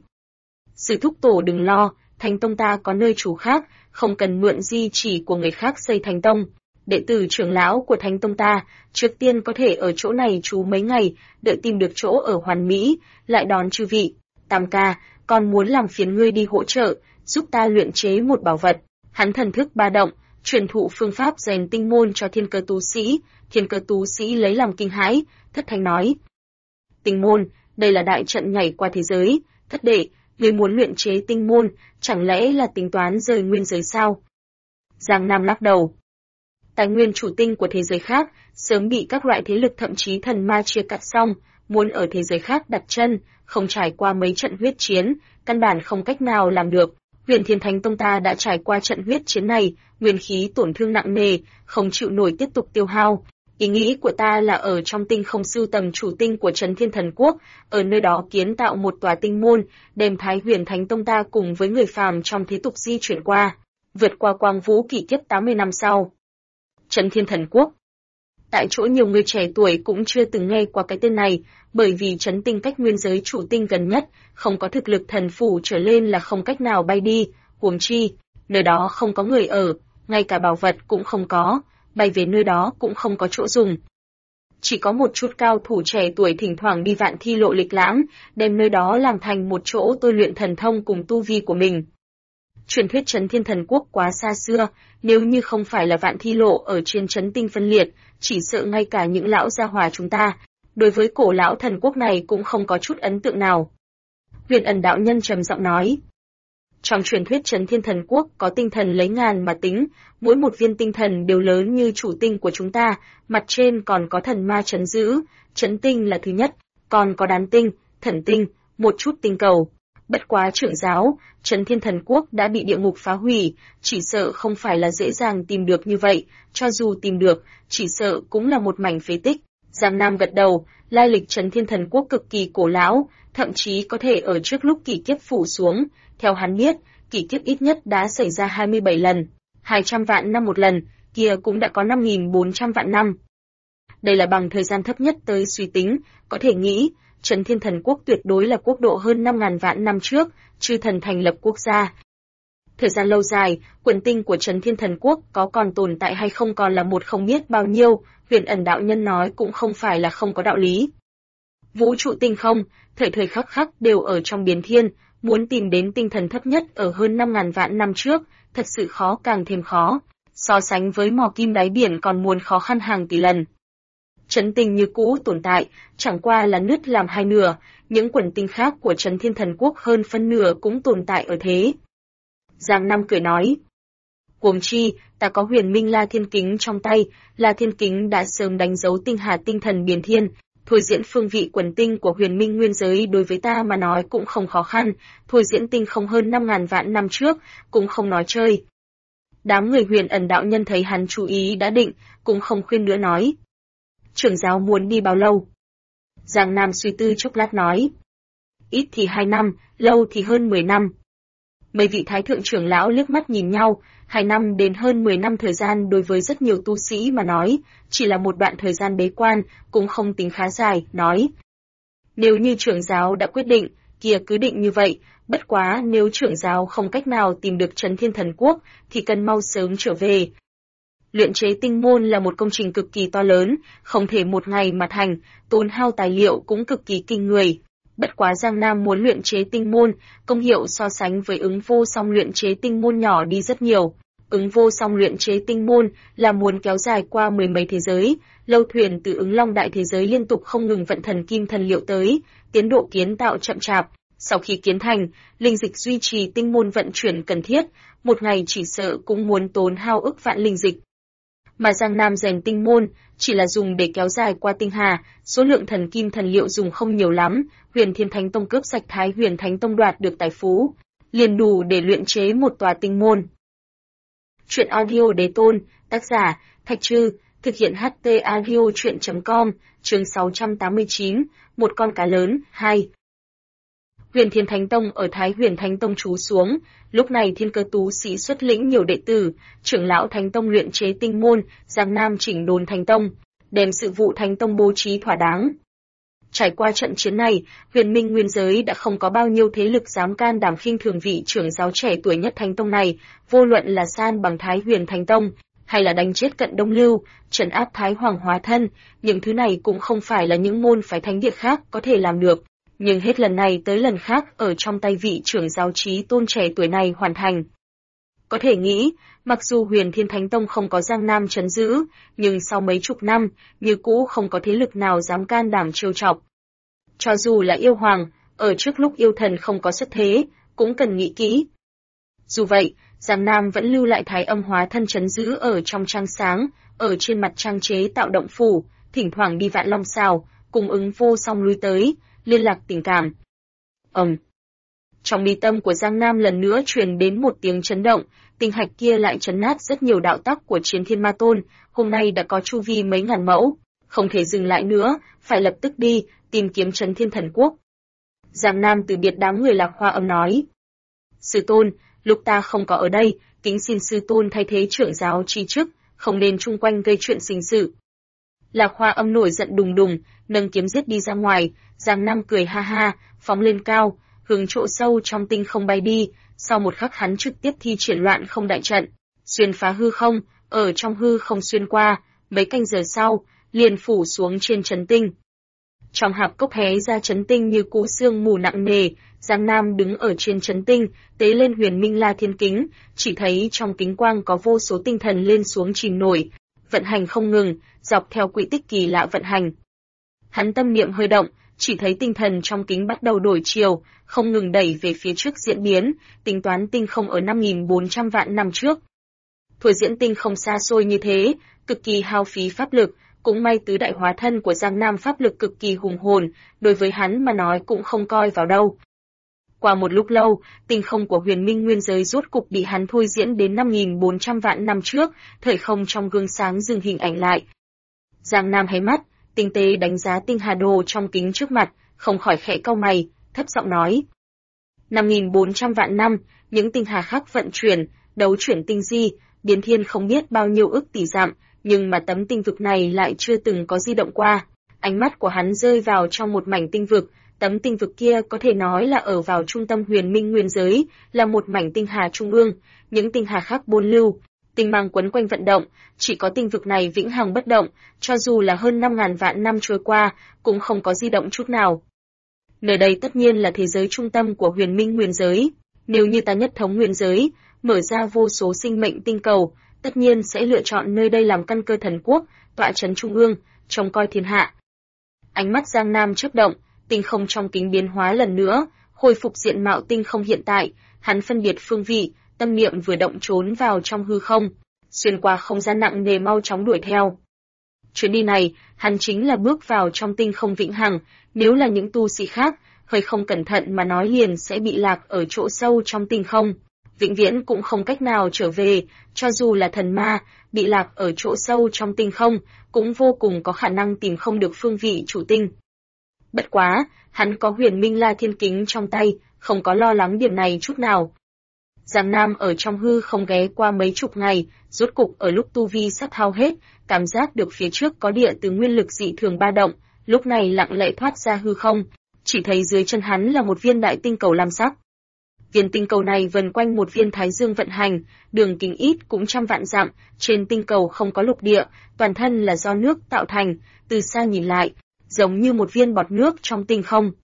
Sư thúc tổ đừng lo, Thánh Tông ta có nơi trú khác, không cần mượn di chỉ của người khác xây Thánh Tông. Đệ tử trưởng lão của Thánh Tông ta, trước tiên có thể ở chỗ này trú mấy ngày, đợi tìm được chỗ ở hoàn mỹ, lại đón chư vị. Tam ca, còn muốn làm phiền ngươi đi hỗ trợ, giúp ta luyện chế một bảo vật. Hắn thần thức ba động, truyền thụ phương pháp rèn tinh môn cho Thiên Cơ tú sĩ. Thiên Cơ tú sĩ lấy làm kinh hãi, thất thanh nói: Tinh môn, đây là đại trận nhảy qua thế giới. Thất đệ, ngươi muốn luyện chế tinh môn, chẳng lẽ là tính toán rời nguyên giới sao? Giang Nam lắc đầu. Tài nguyên chủ tinh của thế giới khác sớm bị các loại thế lực thậm chí thần ma chia cắt xong, muốn ở thế giới khác đặt chân, không trải qua mấy trận huyết chiến, căn bản không cách nào làm được. Huyền Thiên Thánh Tông ta đã trải qua trận huyết chiến này, nguyên khí tổn thương nặng nề, không chịu nổi tiếp tục tiêu hao. Ý nghĩ của ta là ở trong tinh không sưu tầm chủ tinh của Trấn Thiên Thần Quốc, ở nơi đó kiến tạo một tòa tinh môn, đem Thái Huyền Thánh Tông ta cùng với người phàm trong thế tục di chuyển qua, vượt qua quang vũ kỷ kiếp 80 năm sau. Trấn Thiên Thần Quốc. Tại chỗ nhiều người trẻ tuổi cũng chưa từng nghe qua cái tên này, bởi vì trấn tinh cách nguyên giới chủ tinh gần nhất, không có thực lực thần phủ trở lên là không cách nào bay đi, huống chi, nơi đó không có người ở, ngay cả bảo vật cũng không có, bay về nơi đó cũng không có chỗ dùng. Chỉ có một chút cao thủ trẻ tuổi thỉnh thoảng đi Vạn Thi Lộ lịch lãm, đem nơi đó làm thành một chỗ tôi luyện thần thông cùng tu vi của mình. Truyền thuyết Trấn Thiên Thần Quốc quá xa xưa, nếu như không phải là Vạn Thi Lộ ở trên trấn tinh phân liệt, chỉ sợ ngay cả những lão gia hỏa chúng ta, đối với cổ lão thần quốc này cũng không có chút ấn tượng nào. Huyền Ẩn đạo nhân trầm giọng nói. Trong truyền thuyết Trấn Thiên Thần Quốc có tinh thần lấy ngàn mà tính, mỗi một viên tinh thần đều lớn như chủ tinh của chúng ta, mặt trên còn có thần ma trấn giữ, trấn tinh là thứ nhất, còn có đán tinh, thần tinh, một chút tinh cầu. Bất quá trưởng giáo, Trấn Thiên Thần Quốc đã bị địa ngục phá hủy, chỉ sợ không phải là dễ dàng tìm được như vậy, cho dù tìm được, chỉ sợ cũng là một mảnh phế tích. Giang Nam gật đầu, lai lịch Trấn Thiên Thần Quốc cực kỳ cổ lão, thậm chí có thể ở trước lúc kỷ kiếp phủ xuống, theo hắn biết, kỷ kiếp ít nhất đã xảy ra 27 lần, 200 vạn năm một lần, kia cũng đã có 5.400 vạn năm. Đây là bằng thời gian thấp nhất tới suy tính, có thể nghĩ, Trấn Thiên Thần Quốc tuyệt đối là quốc độ hơn 5.000 vạn năm trước, chư thần thành lập quốc gia. Thời gian lâu dài, quần tinh của Trấn Thiên Thần Quốc có còn tồn tại hay không còn là một không biết bao nhiêu, Huyền Ẩn đạo nhân nói cũng không phải là không có đạo lý. Vũ trụ tinh không, thời thời khắc khắc đều ở trong biến thiên, muốn tìm đến tinh thần thấp nhất ở hơn 5.000 vạn năm trước, thật sự khó càng thêm khó, so sánh với mò kim đáy biển còn muốn khó khăn hàng tỷ lần. Trấn tinh như cũ tồn tại, chẳng qua là nứt làm hai nửa, những quần tinh khác của Trấn Thiên Thần Quốc hơn phân nửa cũng tồn tại ở thế. Giang Nam cười nói, huống chi, ta có Huyền Minh La Thiên Kính trong tay, La Thiên Kính đã sớm đánh dấu tinh hà tinh thần biến thiên, thôi diễn phương vị quần tinh của Huyền Minh nguyên giới đối với ta mà nói cũng không khó khăn, thôi diễn tinh không hơn 5.000 vạn năm trước, cũng không nói chơi. Đám người Huyền Ẩn đạo nhân thấy hắn chú ý đã định, cũng không khuyên nữa nói. Trưởng giáo muốn đi bao lâu? Giang Nam suy tư chốc lát nói. Ít thì 2 năm, lâu thì hơn 10 năm. Mấy vị thái thượng trưởng lão liếc mắt nhìn nhau, 2 năm đến hơn 10 năm thời gian đối với rất nhiều tu sĩ mà nói, chỉ là một đoạn thời gian bế quan, cũng không tính khá dài, nói. Nếu như trưởng giáo đã quyết định, kia cứ định như vậy, bất quá nếu trưởng giáo không cách nào tìm được Trấn Thiên Thần Quốc, thì cần mau sớm trở về. Luyện chế tinh môn là một công trình cực kỳ to lớn, không thể một ngày mà thành, tốn hao tài liệu cũng cực kỳ kinh người. Bất quá Giang Nam muốn luyện chế tinh môn, công hiệu so sánh với ứng vô song luyện chế tinh môn nhỏ đi rất nhiều. Ứng vô song luyện chế tinh môn là muốn kéo dài qua mười mấy thế giới, lâu thuyền từ ứng long đại thế giới liên tục không ngừng vận thần kim thần liệu tới, tiến độ kiến tạo chậm chạp. Sau khi kiến thành, linh dịch duy trì tinh môn vận chuyển cần thiết, một ngày chỉ sợ cũng muốn tốn hao ức vạn linh dịch. Mà Giang Nam rèn tinh môn, chỉ là dùng để kéo dài qua tinh hà, số lượng thần kim thần liệu dùng không nhiều lắm, Huyền Thiên Thánh Tông cướp sạch Thái Huyền Thánh Tông đoạt được tài phú, liền đủ để luyện chế một tòa tinh môn. Chuyện audio Đế Tôn, tác giả, Thạch Trư, Thực hiện HT Audio chuyện.com, chương 689, một con cá lớn, 2. Huyền Thiên Thánh Tông ở Thái Huyền Thánh Tông trú xuống, lúc này Thiên Cơ Tú Sĩ xuất lĩnh nhiều đệ tử, trưởng lão Thánh Tông luyện chế tinh môn, Giang Nam chỉnh đốn Thánh Tông, đem sự vụ Thánh Tông bố trí thỏa đáng. Trải qua trận chiến này, Huyền Minh nguyên giới đã không có bao nhiêu thế lực dám can đảm khinh thường vị trưởng giáo trẻ tuổi nhất Thánh Tông này, vô luận là san bằng Thái Huyền Thánh Tông, hay là đánh chết Cận Đông Lưu, trấn áp Thái Hoàng hóa thân, những thứ này cũng không phải là những môn phái thánh địa khác có thể làm được. Nhưng hết lần này tới lần khác ở trong tay vị trưởng giáo trí tôn trẻ tuổi này hoàn thành. Có thể nghĩ, mặc dù Huyền Thiên Thánh Tông không có Giang Nam trấn giữ, nhưng sau mấy chục năm, như cũ không có thế lực nào dám can đảm trêu chọc. Cho dù là yêu hoàng, ở trước lúc yêu thần không có xuất thế, cũng cần nghĩ kỹ. Dù vậy, Giang Nam vẫn lưu lại Thái Âm hóa thân trấn giữ ở trong trăng sáng, ở trên mặt trăng chế tạo động phủ, thỉnh thoảng đi Vạn Long Sào, cùng ứng vô song lui tới, liên lạc tình cảm. Trong mi tâm của Giang Nam lần nữa truyền đến một tiếng chấn động, tinh hạch kia lại chấn nát rất nhiều đạo tắc của Chiến Thiên Ma Tôn, hôm nay đã có chu vi mấy ngàn mẫu, không thể dừng lại nữa, phải lập tức đi, tìm kiếm Chấn Thiên Thần Quốc. Giang Nam từ biệt đám người Lạc Hoa Âm nói. Sư tôn, lúc ta không có ở đây, kính xin sư tôn thay thế trưởng giáo tri chức, không nên chung quanh gây chuyện sinh sự. Lạc Hoa Âm nổi giận đùng đùng, nâng kiếm giết đi ra ngoài, Giang Nam cười ha ha, phóng lên cao, hướng chỗ sâu trong tinh không bay đi, sau một khắc hắn trực tiếp thi triển loạn không đại trận, xuyên phá hư không, ở trong hư không xuyên qua, mấy canh giờ sau, liền phủ xuống trên chấn tinh. Trong hạp cốc hé ra chấn tinh như cú sương mù nặng nề, Giang Nam đứng ở trên chấn tinh, tế lên Huyền Minh La Thiên Kính, chỉ thấy trong kính quang có vô số tinh thần lên xuống chìm nổi, vận hành không ngừng, dọc theo quỹ tích kỳ lạ vận hành. Hắn tâm niệm hơi động, chỉ thấy tinh thần trong kính bắt đầu đổi chiều, không ngừng đẩy về phía trước diễn biến, tính toán tinh không ở 5.400 vạn năm trước. Thuở diễn tinh không xa xôi như thế, cực kỳ hao phí pháp lực, cũng may tứ đại hóa thân của Giang Nam pháp lực cực kỳ hùng hồn, đối với hắn mà nói cũng không coi vào đâu. Qua một lúc lâu, tinh không của Huyền Minh nguyên giới rốt cục bị hắn thôi diễn đến 5.400 vạn năm trước, thời không trong gương sáng dừng hình ảnh lại. Giang Nam hé mắt, tinh tế đánh giá tinh hà đồ trong kính trước mặt, không khỏi khẽ cau mày, thấp giọng nói. 5.400 vạn năm, những tinh hà khác vận chuyển, đấu chuyển tinh di, biến thiên không biết bao nhiêu ức tỷ dặm, nhưng mà tấm tinh vực này lại chưa từng có di động qua. Ánh mắt của hắn rơi vào trong một mảnh tinh vực, tấm tinh vực kia có thể nói là ở vào trung tâm Huyền Minh nguyên giới, là một mảnh tinh hà trung ương, những tinh hà khác buôn lưu, tinh mang quấn quanh vận động, chỉ có tinh vực này vĩnh hằng bất động, cho dù là hơn 5.000 vạn năm trôi qua, cũng không có di động chút nào. Nơi đây tất nhiên là thế giới trung tâm của Huyền Minh nguyên giới, nếu như ta nhất thống nguyên giới, mở ra vô số sinh mệnh tinh cầu, tất nhiên sẽ lựa chọn nơi đây làm căn cơ thần quốc, tọa trấn trung ương, trông coi thiên hạ. Ánh mắt Giang Nam chớp động, tinh không trong kính biến hóa lần nữa, khôi phục diện mạo tinh không hiện tại, hắn phân biệt phương vị, tâm niệm vừa động trốn vào trong hư không, xuyên qua không gian nặng nề mau chóng đuổi theo. Chuyến đi này, hắn chính là bước vào trong tinh không vĩnh hằng, nếu là những tu sĩ khác, hơi không cẩn thận mà nói liền sẽ bị lạc ở chỗ sâu trong tinh không, vĩnh viễn cũng không cách nào trở về, cho dù là thần ma, bị lạc ở chỗ sâu trong tinh không, cũng vô cùng có khả năng tìm không được phương vị chủ tinh. Bất quá, hắn có Huyền Minh La Thiên Kính trong tay, không có lo lắng điểm này chút nào. Giang Nam ở trong hư không ghé qua mấy chục ngày, rốt cục ở lúc tu vi sắp hao hết, cảm giác được phía trước có địa từ nguyên lực dị thường ba động, lúc này lặng lẽ thoát ra hư không, chỉ thấy dưới chân hắn là một viên đại tinh cầu lam sắc. Viên tinh cầu này vần quanh một viên thái dương vận hành, đường kính ít cũng trăm vạn dặm, trên tinh cầu không có lục địa, toàn thân là do nước tạo thành, từ xa nhìn lại, giống như một viên bọt nước trong tinh không.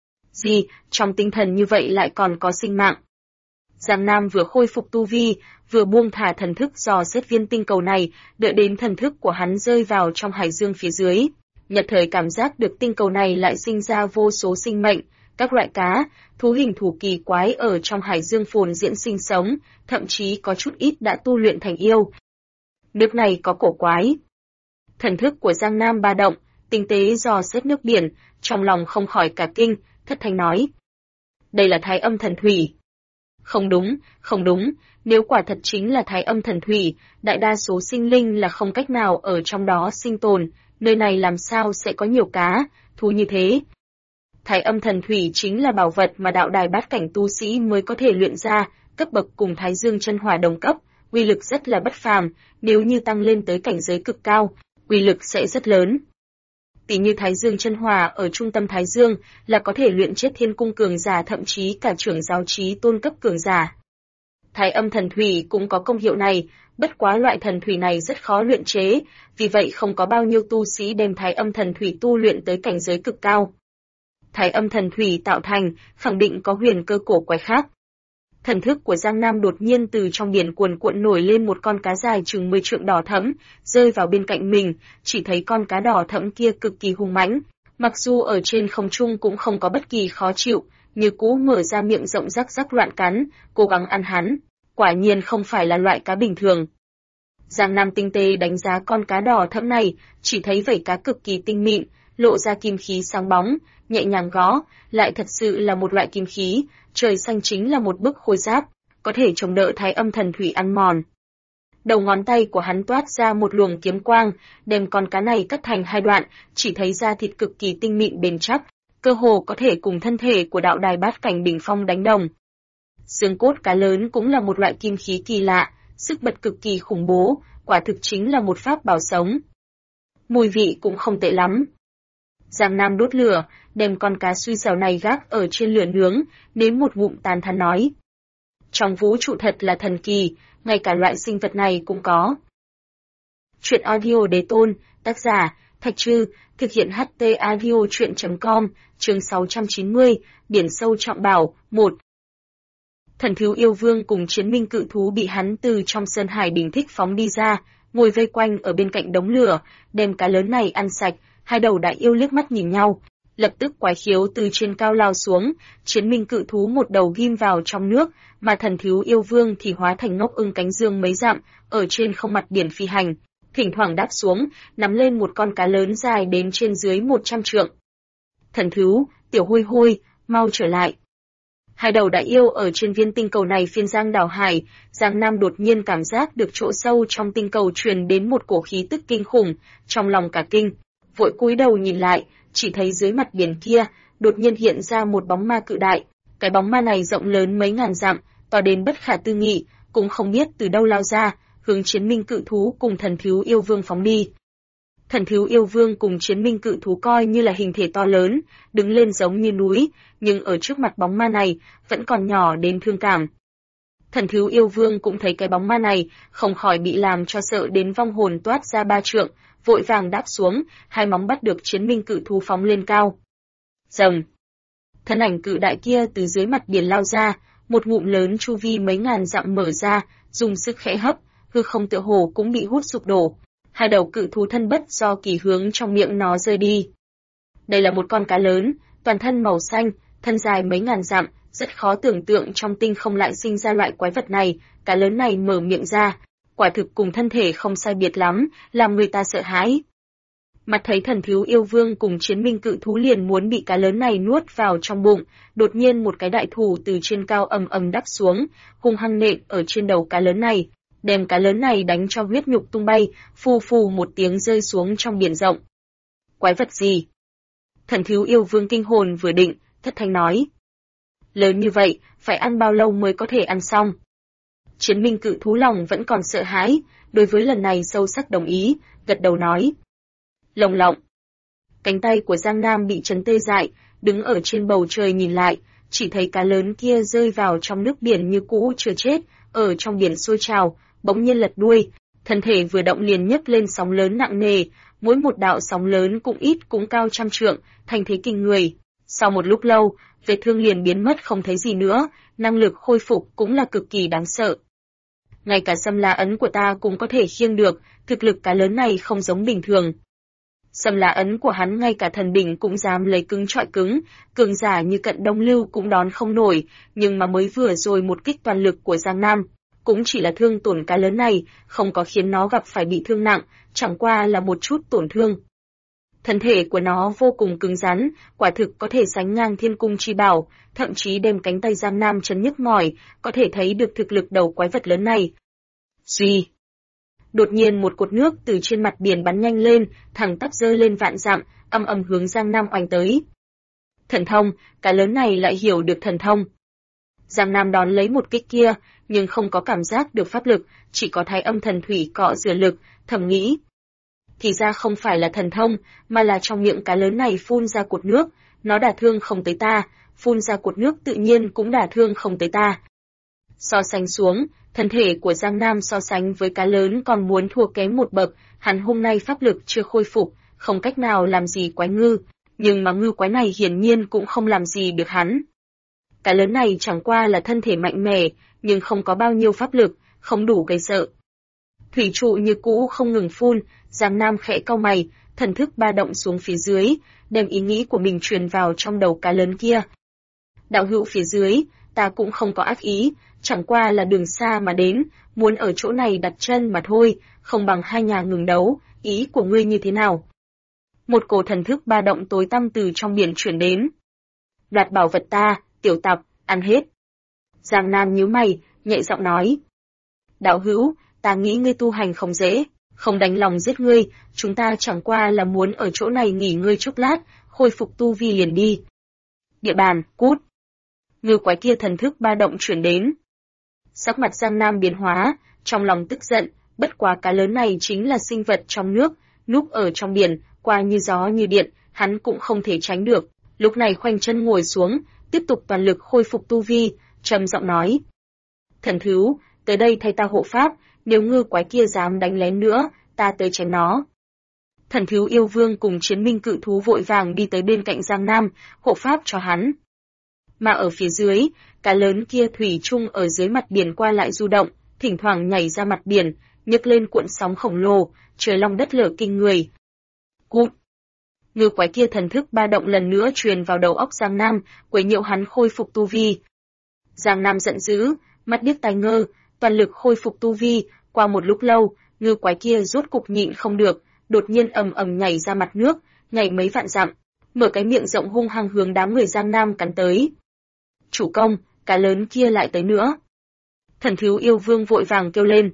Gì, trong tinh thần như vậy lại còn có sinh mạng. Giang Nam vừa khôi phục tu vi, vừa buông thả thần thức dò xét viên tinh cầu này, đợi đến thần thức của hắn rơi vào trong hải dương phía dưới. Nhật thời cảm giác được tinh cầu này lại sinh ra vô số sinh mệnh, các loại cá, thú hình thù kỳ quái ở trong hải dương phồn diễn sinh sống, thậm chí có chút ít đã tu luyện thành yêu. Nước này có cổ quái. Thần thức của Giang Nam ba động, tinh tế dò xét nước biển, trong lòng không khỏi cả kinh, thất thanh nói. Đây là Thái Âm thần thủy. Không đúng, nếu quả thật chính là Thái Âm thần thủy, đại đa số sinh linh là không cách nào ở trong đó sinh tồn, nơi này làm sao sẽ có nhiều cá, thú như thế. Thái Âm thần thủy chính là bảo vật mà đạo đài bát cảnh tu sĩ mới có thể luyện ra, cấp bậc cùng Thái Dương chân hỏa đồng cấp, uy lực rất là bất phàm, nếu như tăng lên tới cảnh giới cực cao, uy lực sẽ rất lớn. Tỷ như Thái Dương chân hỏa ở trung tâm Thái Dương là có thể luyện chết thiên cung cường giả, thậm chí cả trưởng giáo chí tôn cấp cường giả. Thái Âm thần thủy cũng có công hiệu này, bất quá loại thần thủy này rất khó luyện chế, vì vậy không có bao nhiêu tu sĩ đem Thái Âm thần thủy tu luyện tới cảnh giới cực cao. Thái Âm thần thủy tạo thành, khẳng định có huyền cơ cổ quái khác. Thần thức của Giang Nam đột nhiên từ trong biển cuồn cuộn nổi lên một con cá dài chừng 10 trượng đỏ thẫm, rơi vào bên cạnh mình, chỉ thấy con cá đỏ thẫm kia cực kỳ hung mãnh, mặc dù ở trên không trung cũng không có bất kỳ khó chịu, như cũ mở ra miệng rộng rắc rắc loạn cắn, cố gắng ăn hắn, quả nhiên không phải là loại cá bình thường. Giang Nam tinh tế đánh giá con cá đỏ thẫm này, chỉ thấy vảy cá cực kỳ tinh mịn, lộ ra kim khí sáng bóng, nhẹ nhàng gõ, lại thật sự là một loại kim khí, trời xanh chính là một bức khôi giáp, có thể chống đỡ Thái Âm thần thủy ăn mòn. Đầu ngón tay của hắn toát ra một luồng kiếm quang, đem con cá này cắt thành hai đoạn, chỉ thấy da thịt cực kỳ tinh mịn bền chắc, cơ hồ có thể cùng thân thể của đạo đài bát cảnh đỉnh phong đánh đồng. Xương cốt cá lớn cũng là một loại kim khí kỳ lạ, sức bật cực kỳ khủng bố, quả thực chính là một pháp bảo sống. Mùi vị cũng không tệ lắm. Giang Nam đốt lửa, đem con cá xui xẻo này gác ở trên lửa nướng, nếm một ngụm tán thán nói. Trong vũ trụ thật là thần kỳ, ngay cả loại sinh vật này cũng có. Chuyện audio đế tôn, tác giả, Thạch Trư, thực hiện HT audio chuyện.com, chương 690, biển sâu trọng bảo, 1. Thần thiếu yêu vương cùng chiến minh cự thú bị hắn từ trong sơn hải đỉnh thích phóng đi ra, ngồi vây quanh ở bên cạnh đống lửa, đem cá lớn này ăn sạch, hai đầu đại yêu liếc mắt nhìn nhau, lập tức quái khiếu từ trên cao lao xuống, chiến minh cự thú một đầu ghim vào trong nước, mà thần thiếu yêu vương thì hóa thành ngốc ưng cánh dương mấy dặm, ở trên không mặt biển phi hành, thỉnh thoảng đáp xuống, nắm lên một con cá lớn dài đến trên dưới 100 trượng. Thần thú, tiểu hôi hôi, mau trở lại. Hai đầu đại yêu ở trên viên tinh cầu này phiên giang đảo hải, Giang Nam đột nhiên cảm giác được chỗ sâu trong tinh cầu truyền đến một cổ khí tức kinh khủng, trong lòng cả kinh, vội cúi đầu nhìn lại, chỉ thấy dưới mặt biển kia, đột nhiên hiện ra một bóng ma cự đại, cái bóng ma này rộng lớn mấy ngàn dặm, to đến bất khả tư nghị, cũng không biết từ đâu lao ra, hướng chiến minh cự thú cùng thần thiếu yêu vương phóng đi. Thần thiếu yêu vương cùng chiến minh cự thú coi như là hình thể to lớn, đứng lên giống như núi, nhưng ở trước mặt bóng ma này, vẫn còn nhỏ đến thương cảm. Thần thiếu yêu vương cũng thấy cái bóng ma này, không khỏi bị làm cho sợ đến vong hồn toát ra 3 trượng, vội vàng đáp xuống, hai móng bắt được chiến minh cự thú phóng lên cao. Rầm! Thân ảnh cự đại kia từ dưới mặt biển lao ra, một ngụm lớn chu vi mấy ngàn dặm mở ra, dùng sức khẽ hấp, hư không tựa hồ cũng bị hút sụp đổ. Hai đầu cự thú thân bất do kỳ hướng trong miệng nó rơi đi. Đây là một con cá lớn, toàn thân màu xanh, thân dài mấy ngàn dặm, rất khó tưởng tượng trong tinh không lại sinh ra loại quái vật này. Cá lớn này mở miệng ra, quả thực cùng thân thể không sai biệt lắm, làm người ta sợ hãi. Mặt thấy thần thiếu yêu vương cùng chiến minh cự thú liền muốn bị cá lớn này nuốt vào trong bụng, đột nhiên một cái đại thủ từ trên cao ầm ầm đắp xuống, hung hăng nện ở trên đầu cá lớn này, đem cá lớn này đánh cho huyết nhục tung bay, phù phù một tiếng rơi xuống trong biển rộng. Quái vật gì? Thần thiếu yêu vương kinh hồn vừa định, thất thanh nói. Lớn như vậy, phải ăn bao lâu mới có thể ăn xong? Chiến minh cự thú lòng vẫn còn sợ hãi, đối với lần này sâu sắc đồng ý, gật đầu nói. Lồng lộng. Cánh tay của Giang Nam bị chấn tê dại, đứng ở trên bầu trời nhìn lại, chỉ thấy cá lớn kia rơi vào trong nước biển như cũ chưa chết, ở trong biển sôi trào, bỗng nhiên lật đuôi, thân thể vừa động liền nhấc lên sóng lớn nặng nề, mỗi một đạo sóng lớn cũng ít cũng cao trăm trượng, thành thế kinh người. Sau một lúc lâu, vết thương liền biến mất không thấy gì nữa, năng lực khôi phục cũng là cực kỳ đáng sợ. Ngay cả Sâm La ấn của ta cũng có thể khiêng được, thực lực cá lớn này không giống bình thường. Sâm La ấn của hắn ngay cả thần đỉnh cũng dám lấy cứng trọi cứng, cường giả như Cận Đông Lưu cũng đón không nổi, nhưng mà mới vừa rồi một kích toàn lực của Giang Nam, cũng chỉ là thương tổn cá lớn này, không có khiến nó gặp phải bị thương nặng, chẳng qua là một chút tổn thương. Thân thể của nó vô cùng cứng rắn, quả thực có thể sánh ngang thiên cung chi bảo, thậm chí đem cánh tay Giang Nam chấn nhức mỏi, có thể thấy được thực lực đầu quái vật lớn này. Suy! Đột nhiên một cột nước từ trên mặt biển bắn nhanh lên, thẳng tắp rơi lên vạn dặm, ầm ầm hướng Giang Nam oanh tới. Thần thông, cá lớn này lại hiểu được thần thông. Giang Nam đón lấy một kích kia, nhưng không có cảm giác được pháp lực, chỉ có thái âm thần thủy cọ rửa lực, thầm nghĩ. Thì ra không phải là thần thông, mà là trong miệng cá lớn này phun ra cột nước, nó đả thương không tới ta, phun ra cột nước tự nhiên cũng đả thương không tới ta. So sánh xuống, thân thể của Giang Nam so sánh với cá lớn còn muốn thua kém một bậc, hắn hôm nay pháp lực chưa khôi phục, không cách nào làm gì quái ngư, nhưng mà ngư quái này hiển nhiên cũng không làm gì được hắn. Cá lớn này chẳng qua là thân thể mạnh mẽ, nhưng không có bao nhiêu pháp lực, không đủ gây sợ. Thủy trụ như cũ không ngừng phun, Giang Nam khẽ cau mày, thần thức ba động xuống phía dưới, đem ý nghĩ của mình truyền vào trong đầu cá lớn kia. Đạo hữu phía dưới, ta cũng không có ác ý, chẳng qua là đường xa mà đến, muốn ở chỗ này đặt chân mà thôi, không bằng hai nhà ngừng đấu, ý của ngươi như thế nào? Một cổ thần thức ba động tối tăm từ trong biển chuyển đến. Đoạt bảo vật ta, tiểu tặc, ăn hết. Giang Nam nhíu mày, nhẹ giọng nói. Đạo hữu, ta nghĩ ngươi tu hành không dễ, không đánh lòng giết ngươi, chúng ta chẳng qua là muốn ở chỗ này nghỉ ngơi chốc lát, khôi phục tu vi liền đi. Địa bàn, cút. Ngư quái kia thần thức ba động chuyển đến. Sắc mặt Giang Nam biến hóa, trong lòng tức giận, bất quá cá lớn này chính là sinh vật trong nước, núp ở trong biển, qua như gió như điện, hắn cũng không thể tránh được. Lúc này khoanh chân ngồi xuống, tiếp tục toàn lực khôi phục tu vi, trầm giọng nói. Thần thú, tới đây thay ta hộ pháp, nếu ngư quái kia dám đánh lén nữa, ta tới chém nó. Thần thú yêu vương cùng chiến minh cự thú vội vàng đi tới bên cạnh Giang Nam, hộ pháp cho hắn. Mà ở phía dưới, cá lớn kia thủy chung ở dưới mặt biển qua lại du động, thỉnh thoảng nhảy ra mặt biển, nhấc lên cuộn sóng khổng lồ, trời long đất lở kinh người. Cút! Ngư quái kia thần thức ba động lần nữa truyền vào đầu óc Giang Nam, quấy nhiễu hắn khôi phục tu vi. Giang Nam giận dữ, mắt điếc tai ngơ, toàn lực khôi phục tu vi, qua một lúc lâu, ngư quái kia rốt cục nhịn không được, đột nhiên ầm ầm nhảy ra mặt nước, nhảy mấy vạn dặm, mở cái miệng rộng hung hăng hướng đám người Giang Nam cắn tới. Chủ công, cá lớn kia lại tới nữa. Thần thú yêu vương vội vàng kêu lên.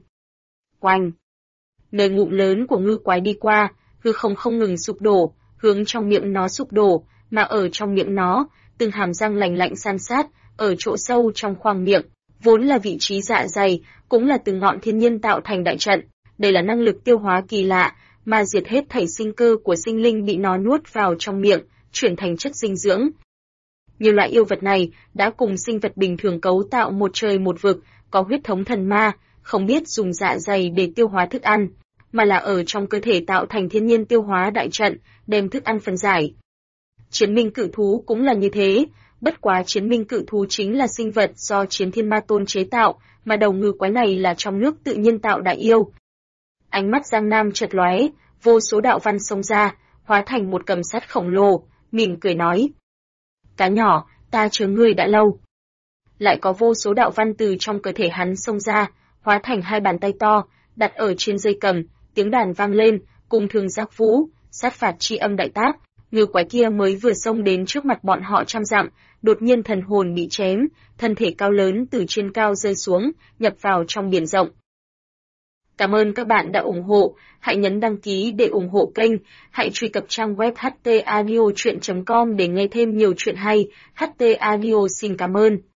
Oanh! Nơi ngụm lớn của ngư quái đi qua, hư không ngừng sụp đổ, hướng trong miệng nó sụp đổ, mà ở trong miệng nó, từng hàm răng lành lạnh san sát, ở chỗ sâu trong khoang miệng, vốn là vị trí dạ dày, cũng là từng ngọn thiên nhiên tạo thành đại trận. Đây là năng lực tiêu hóa kỳ lạ, mà diệt hết thảy sinh cơ của sinh linh bị nó nuốt vào trong miệng, chuyển thành chất dinh dưỡng. Nhiều loại yêu vật này đã cùng sinh vật bình thường cấu tạo một trời một vực, có huyết thống thần ma, không biết dùng dạ dày để tiêu hóa thức ăn, mà là ở trong cơ thể tạo thành thiên nhiên tiêu hóa đại trận, đem thức ăn phân giải. Chiến minh cự thú cũng là như thế, bất quá chiến minh cự thú chính là sinh vật do chiến thiên ma tôn chế tạo, mà đầu ngư quái này là trong nước tự nhiên tạo đại yêu. Ánh mắt Giang Nam chợt lóe, vô số đạo văn xông ra, hóa thành một cầm sắt khổng lồ, mỉm cười nói. Cá nhỏ, ta chờ ngươi đã lâu. Lại có vô số đạo văn từ trong cơ thể hắn xông ra, hóa thành hai bàn tay to, đặt ở trên dây cầm, tiếng đàn vang lên, cùng thường giác vũ, sát phạt chi âm đại tác. Ngư quái kia mới vừa xông đến trước mặt bọn họ trăm dặm, đột nhiên thần hồn bị chém, thân thể cao lớn từ trên cao rơi xuống, nhập vào trong biển rộng. Cảm ơn các bạn đã ủng hộ, hãy nhấn đăng ký để ủng hộ kênh, hãy truy cập trang web htaudio.com để nghe thêm nhiều chuyện hay. HT Audio xin cảm ơn.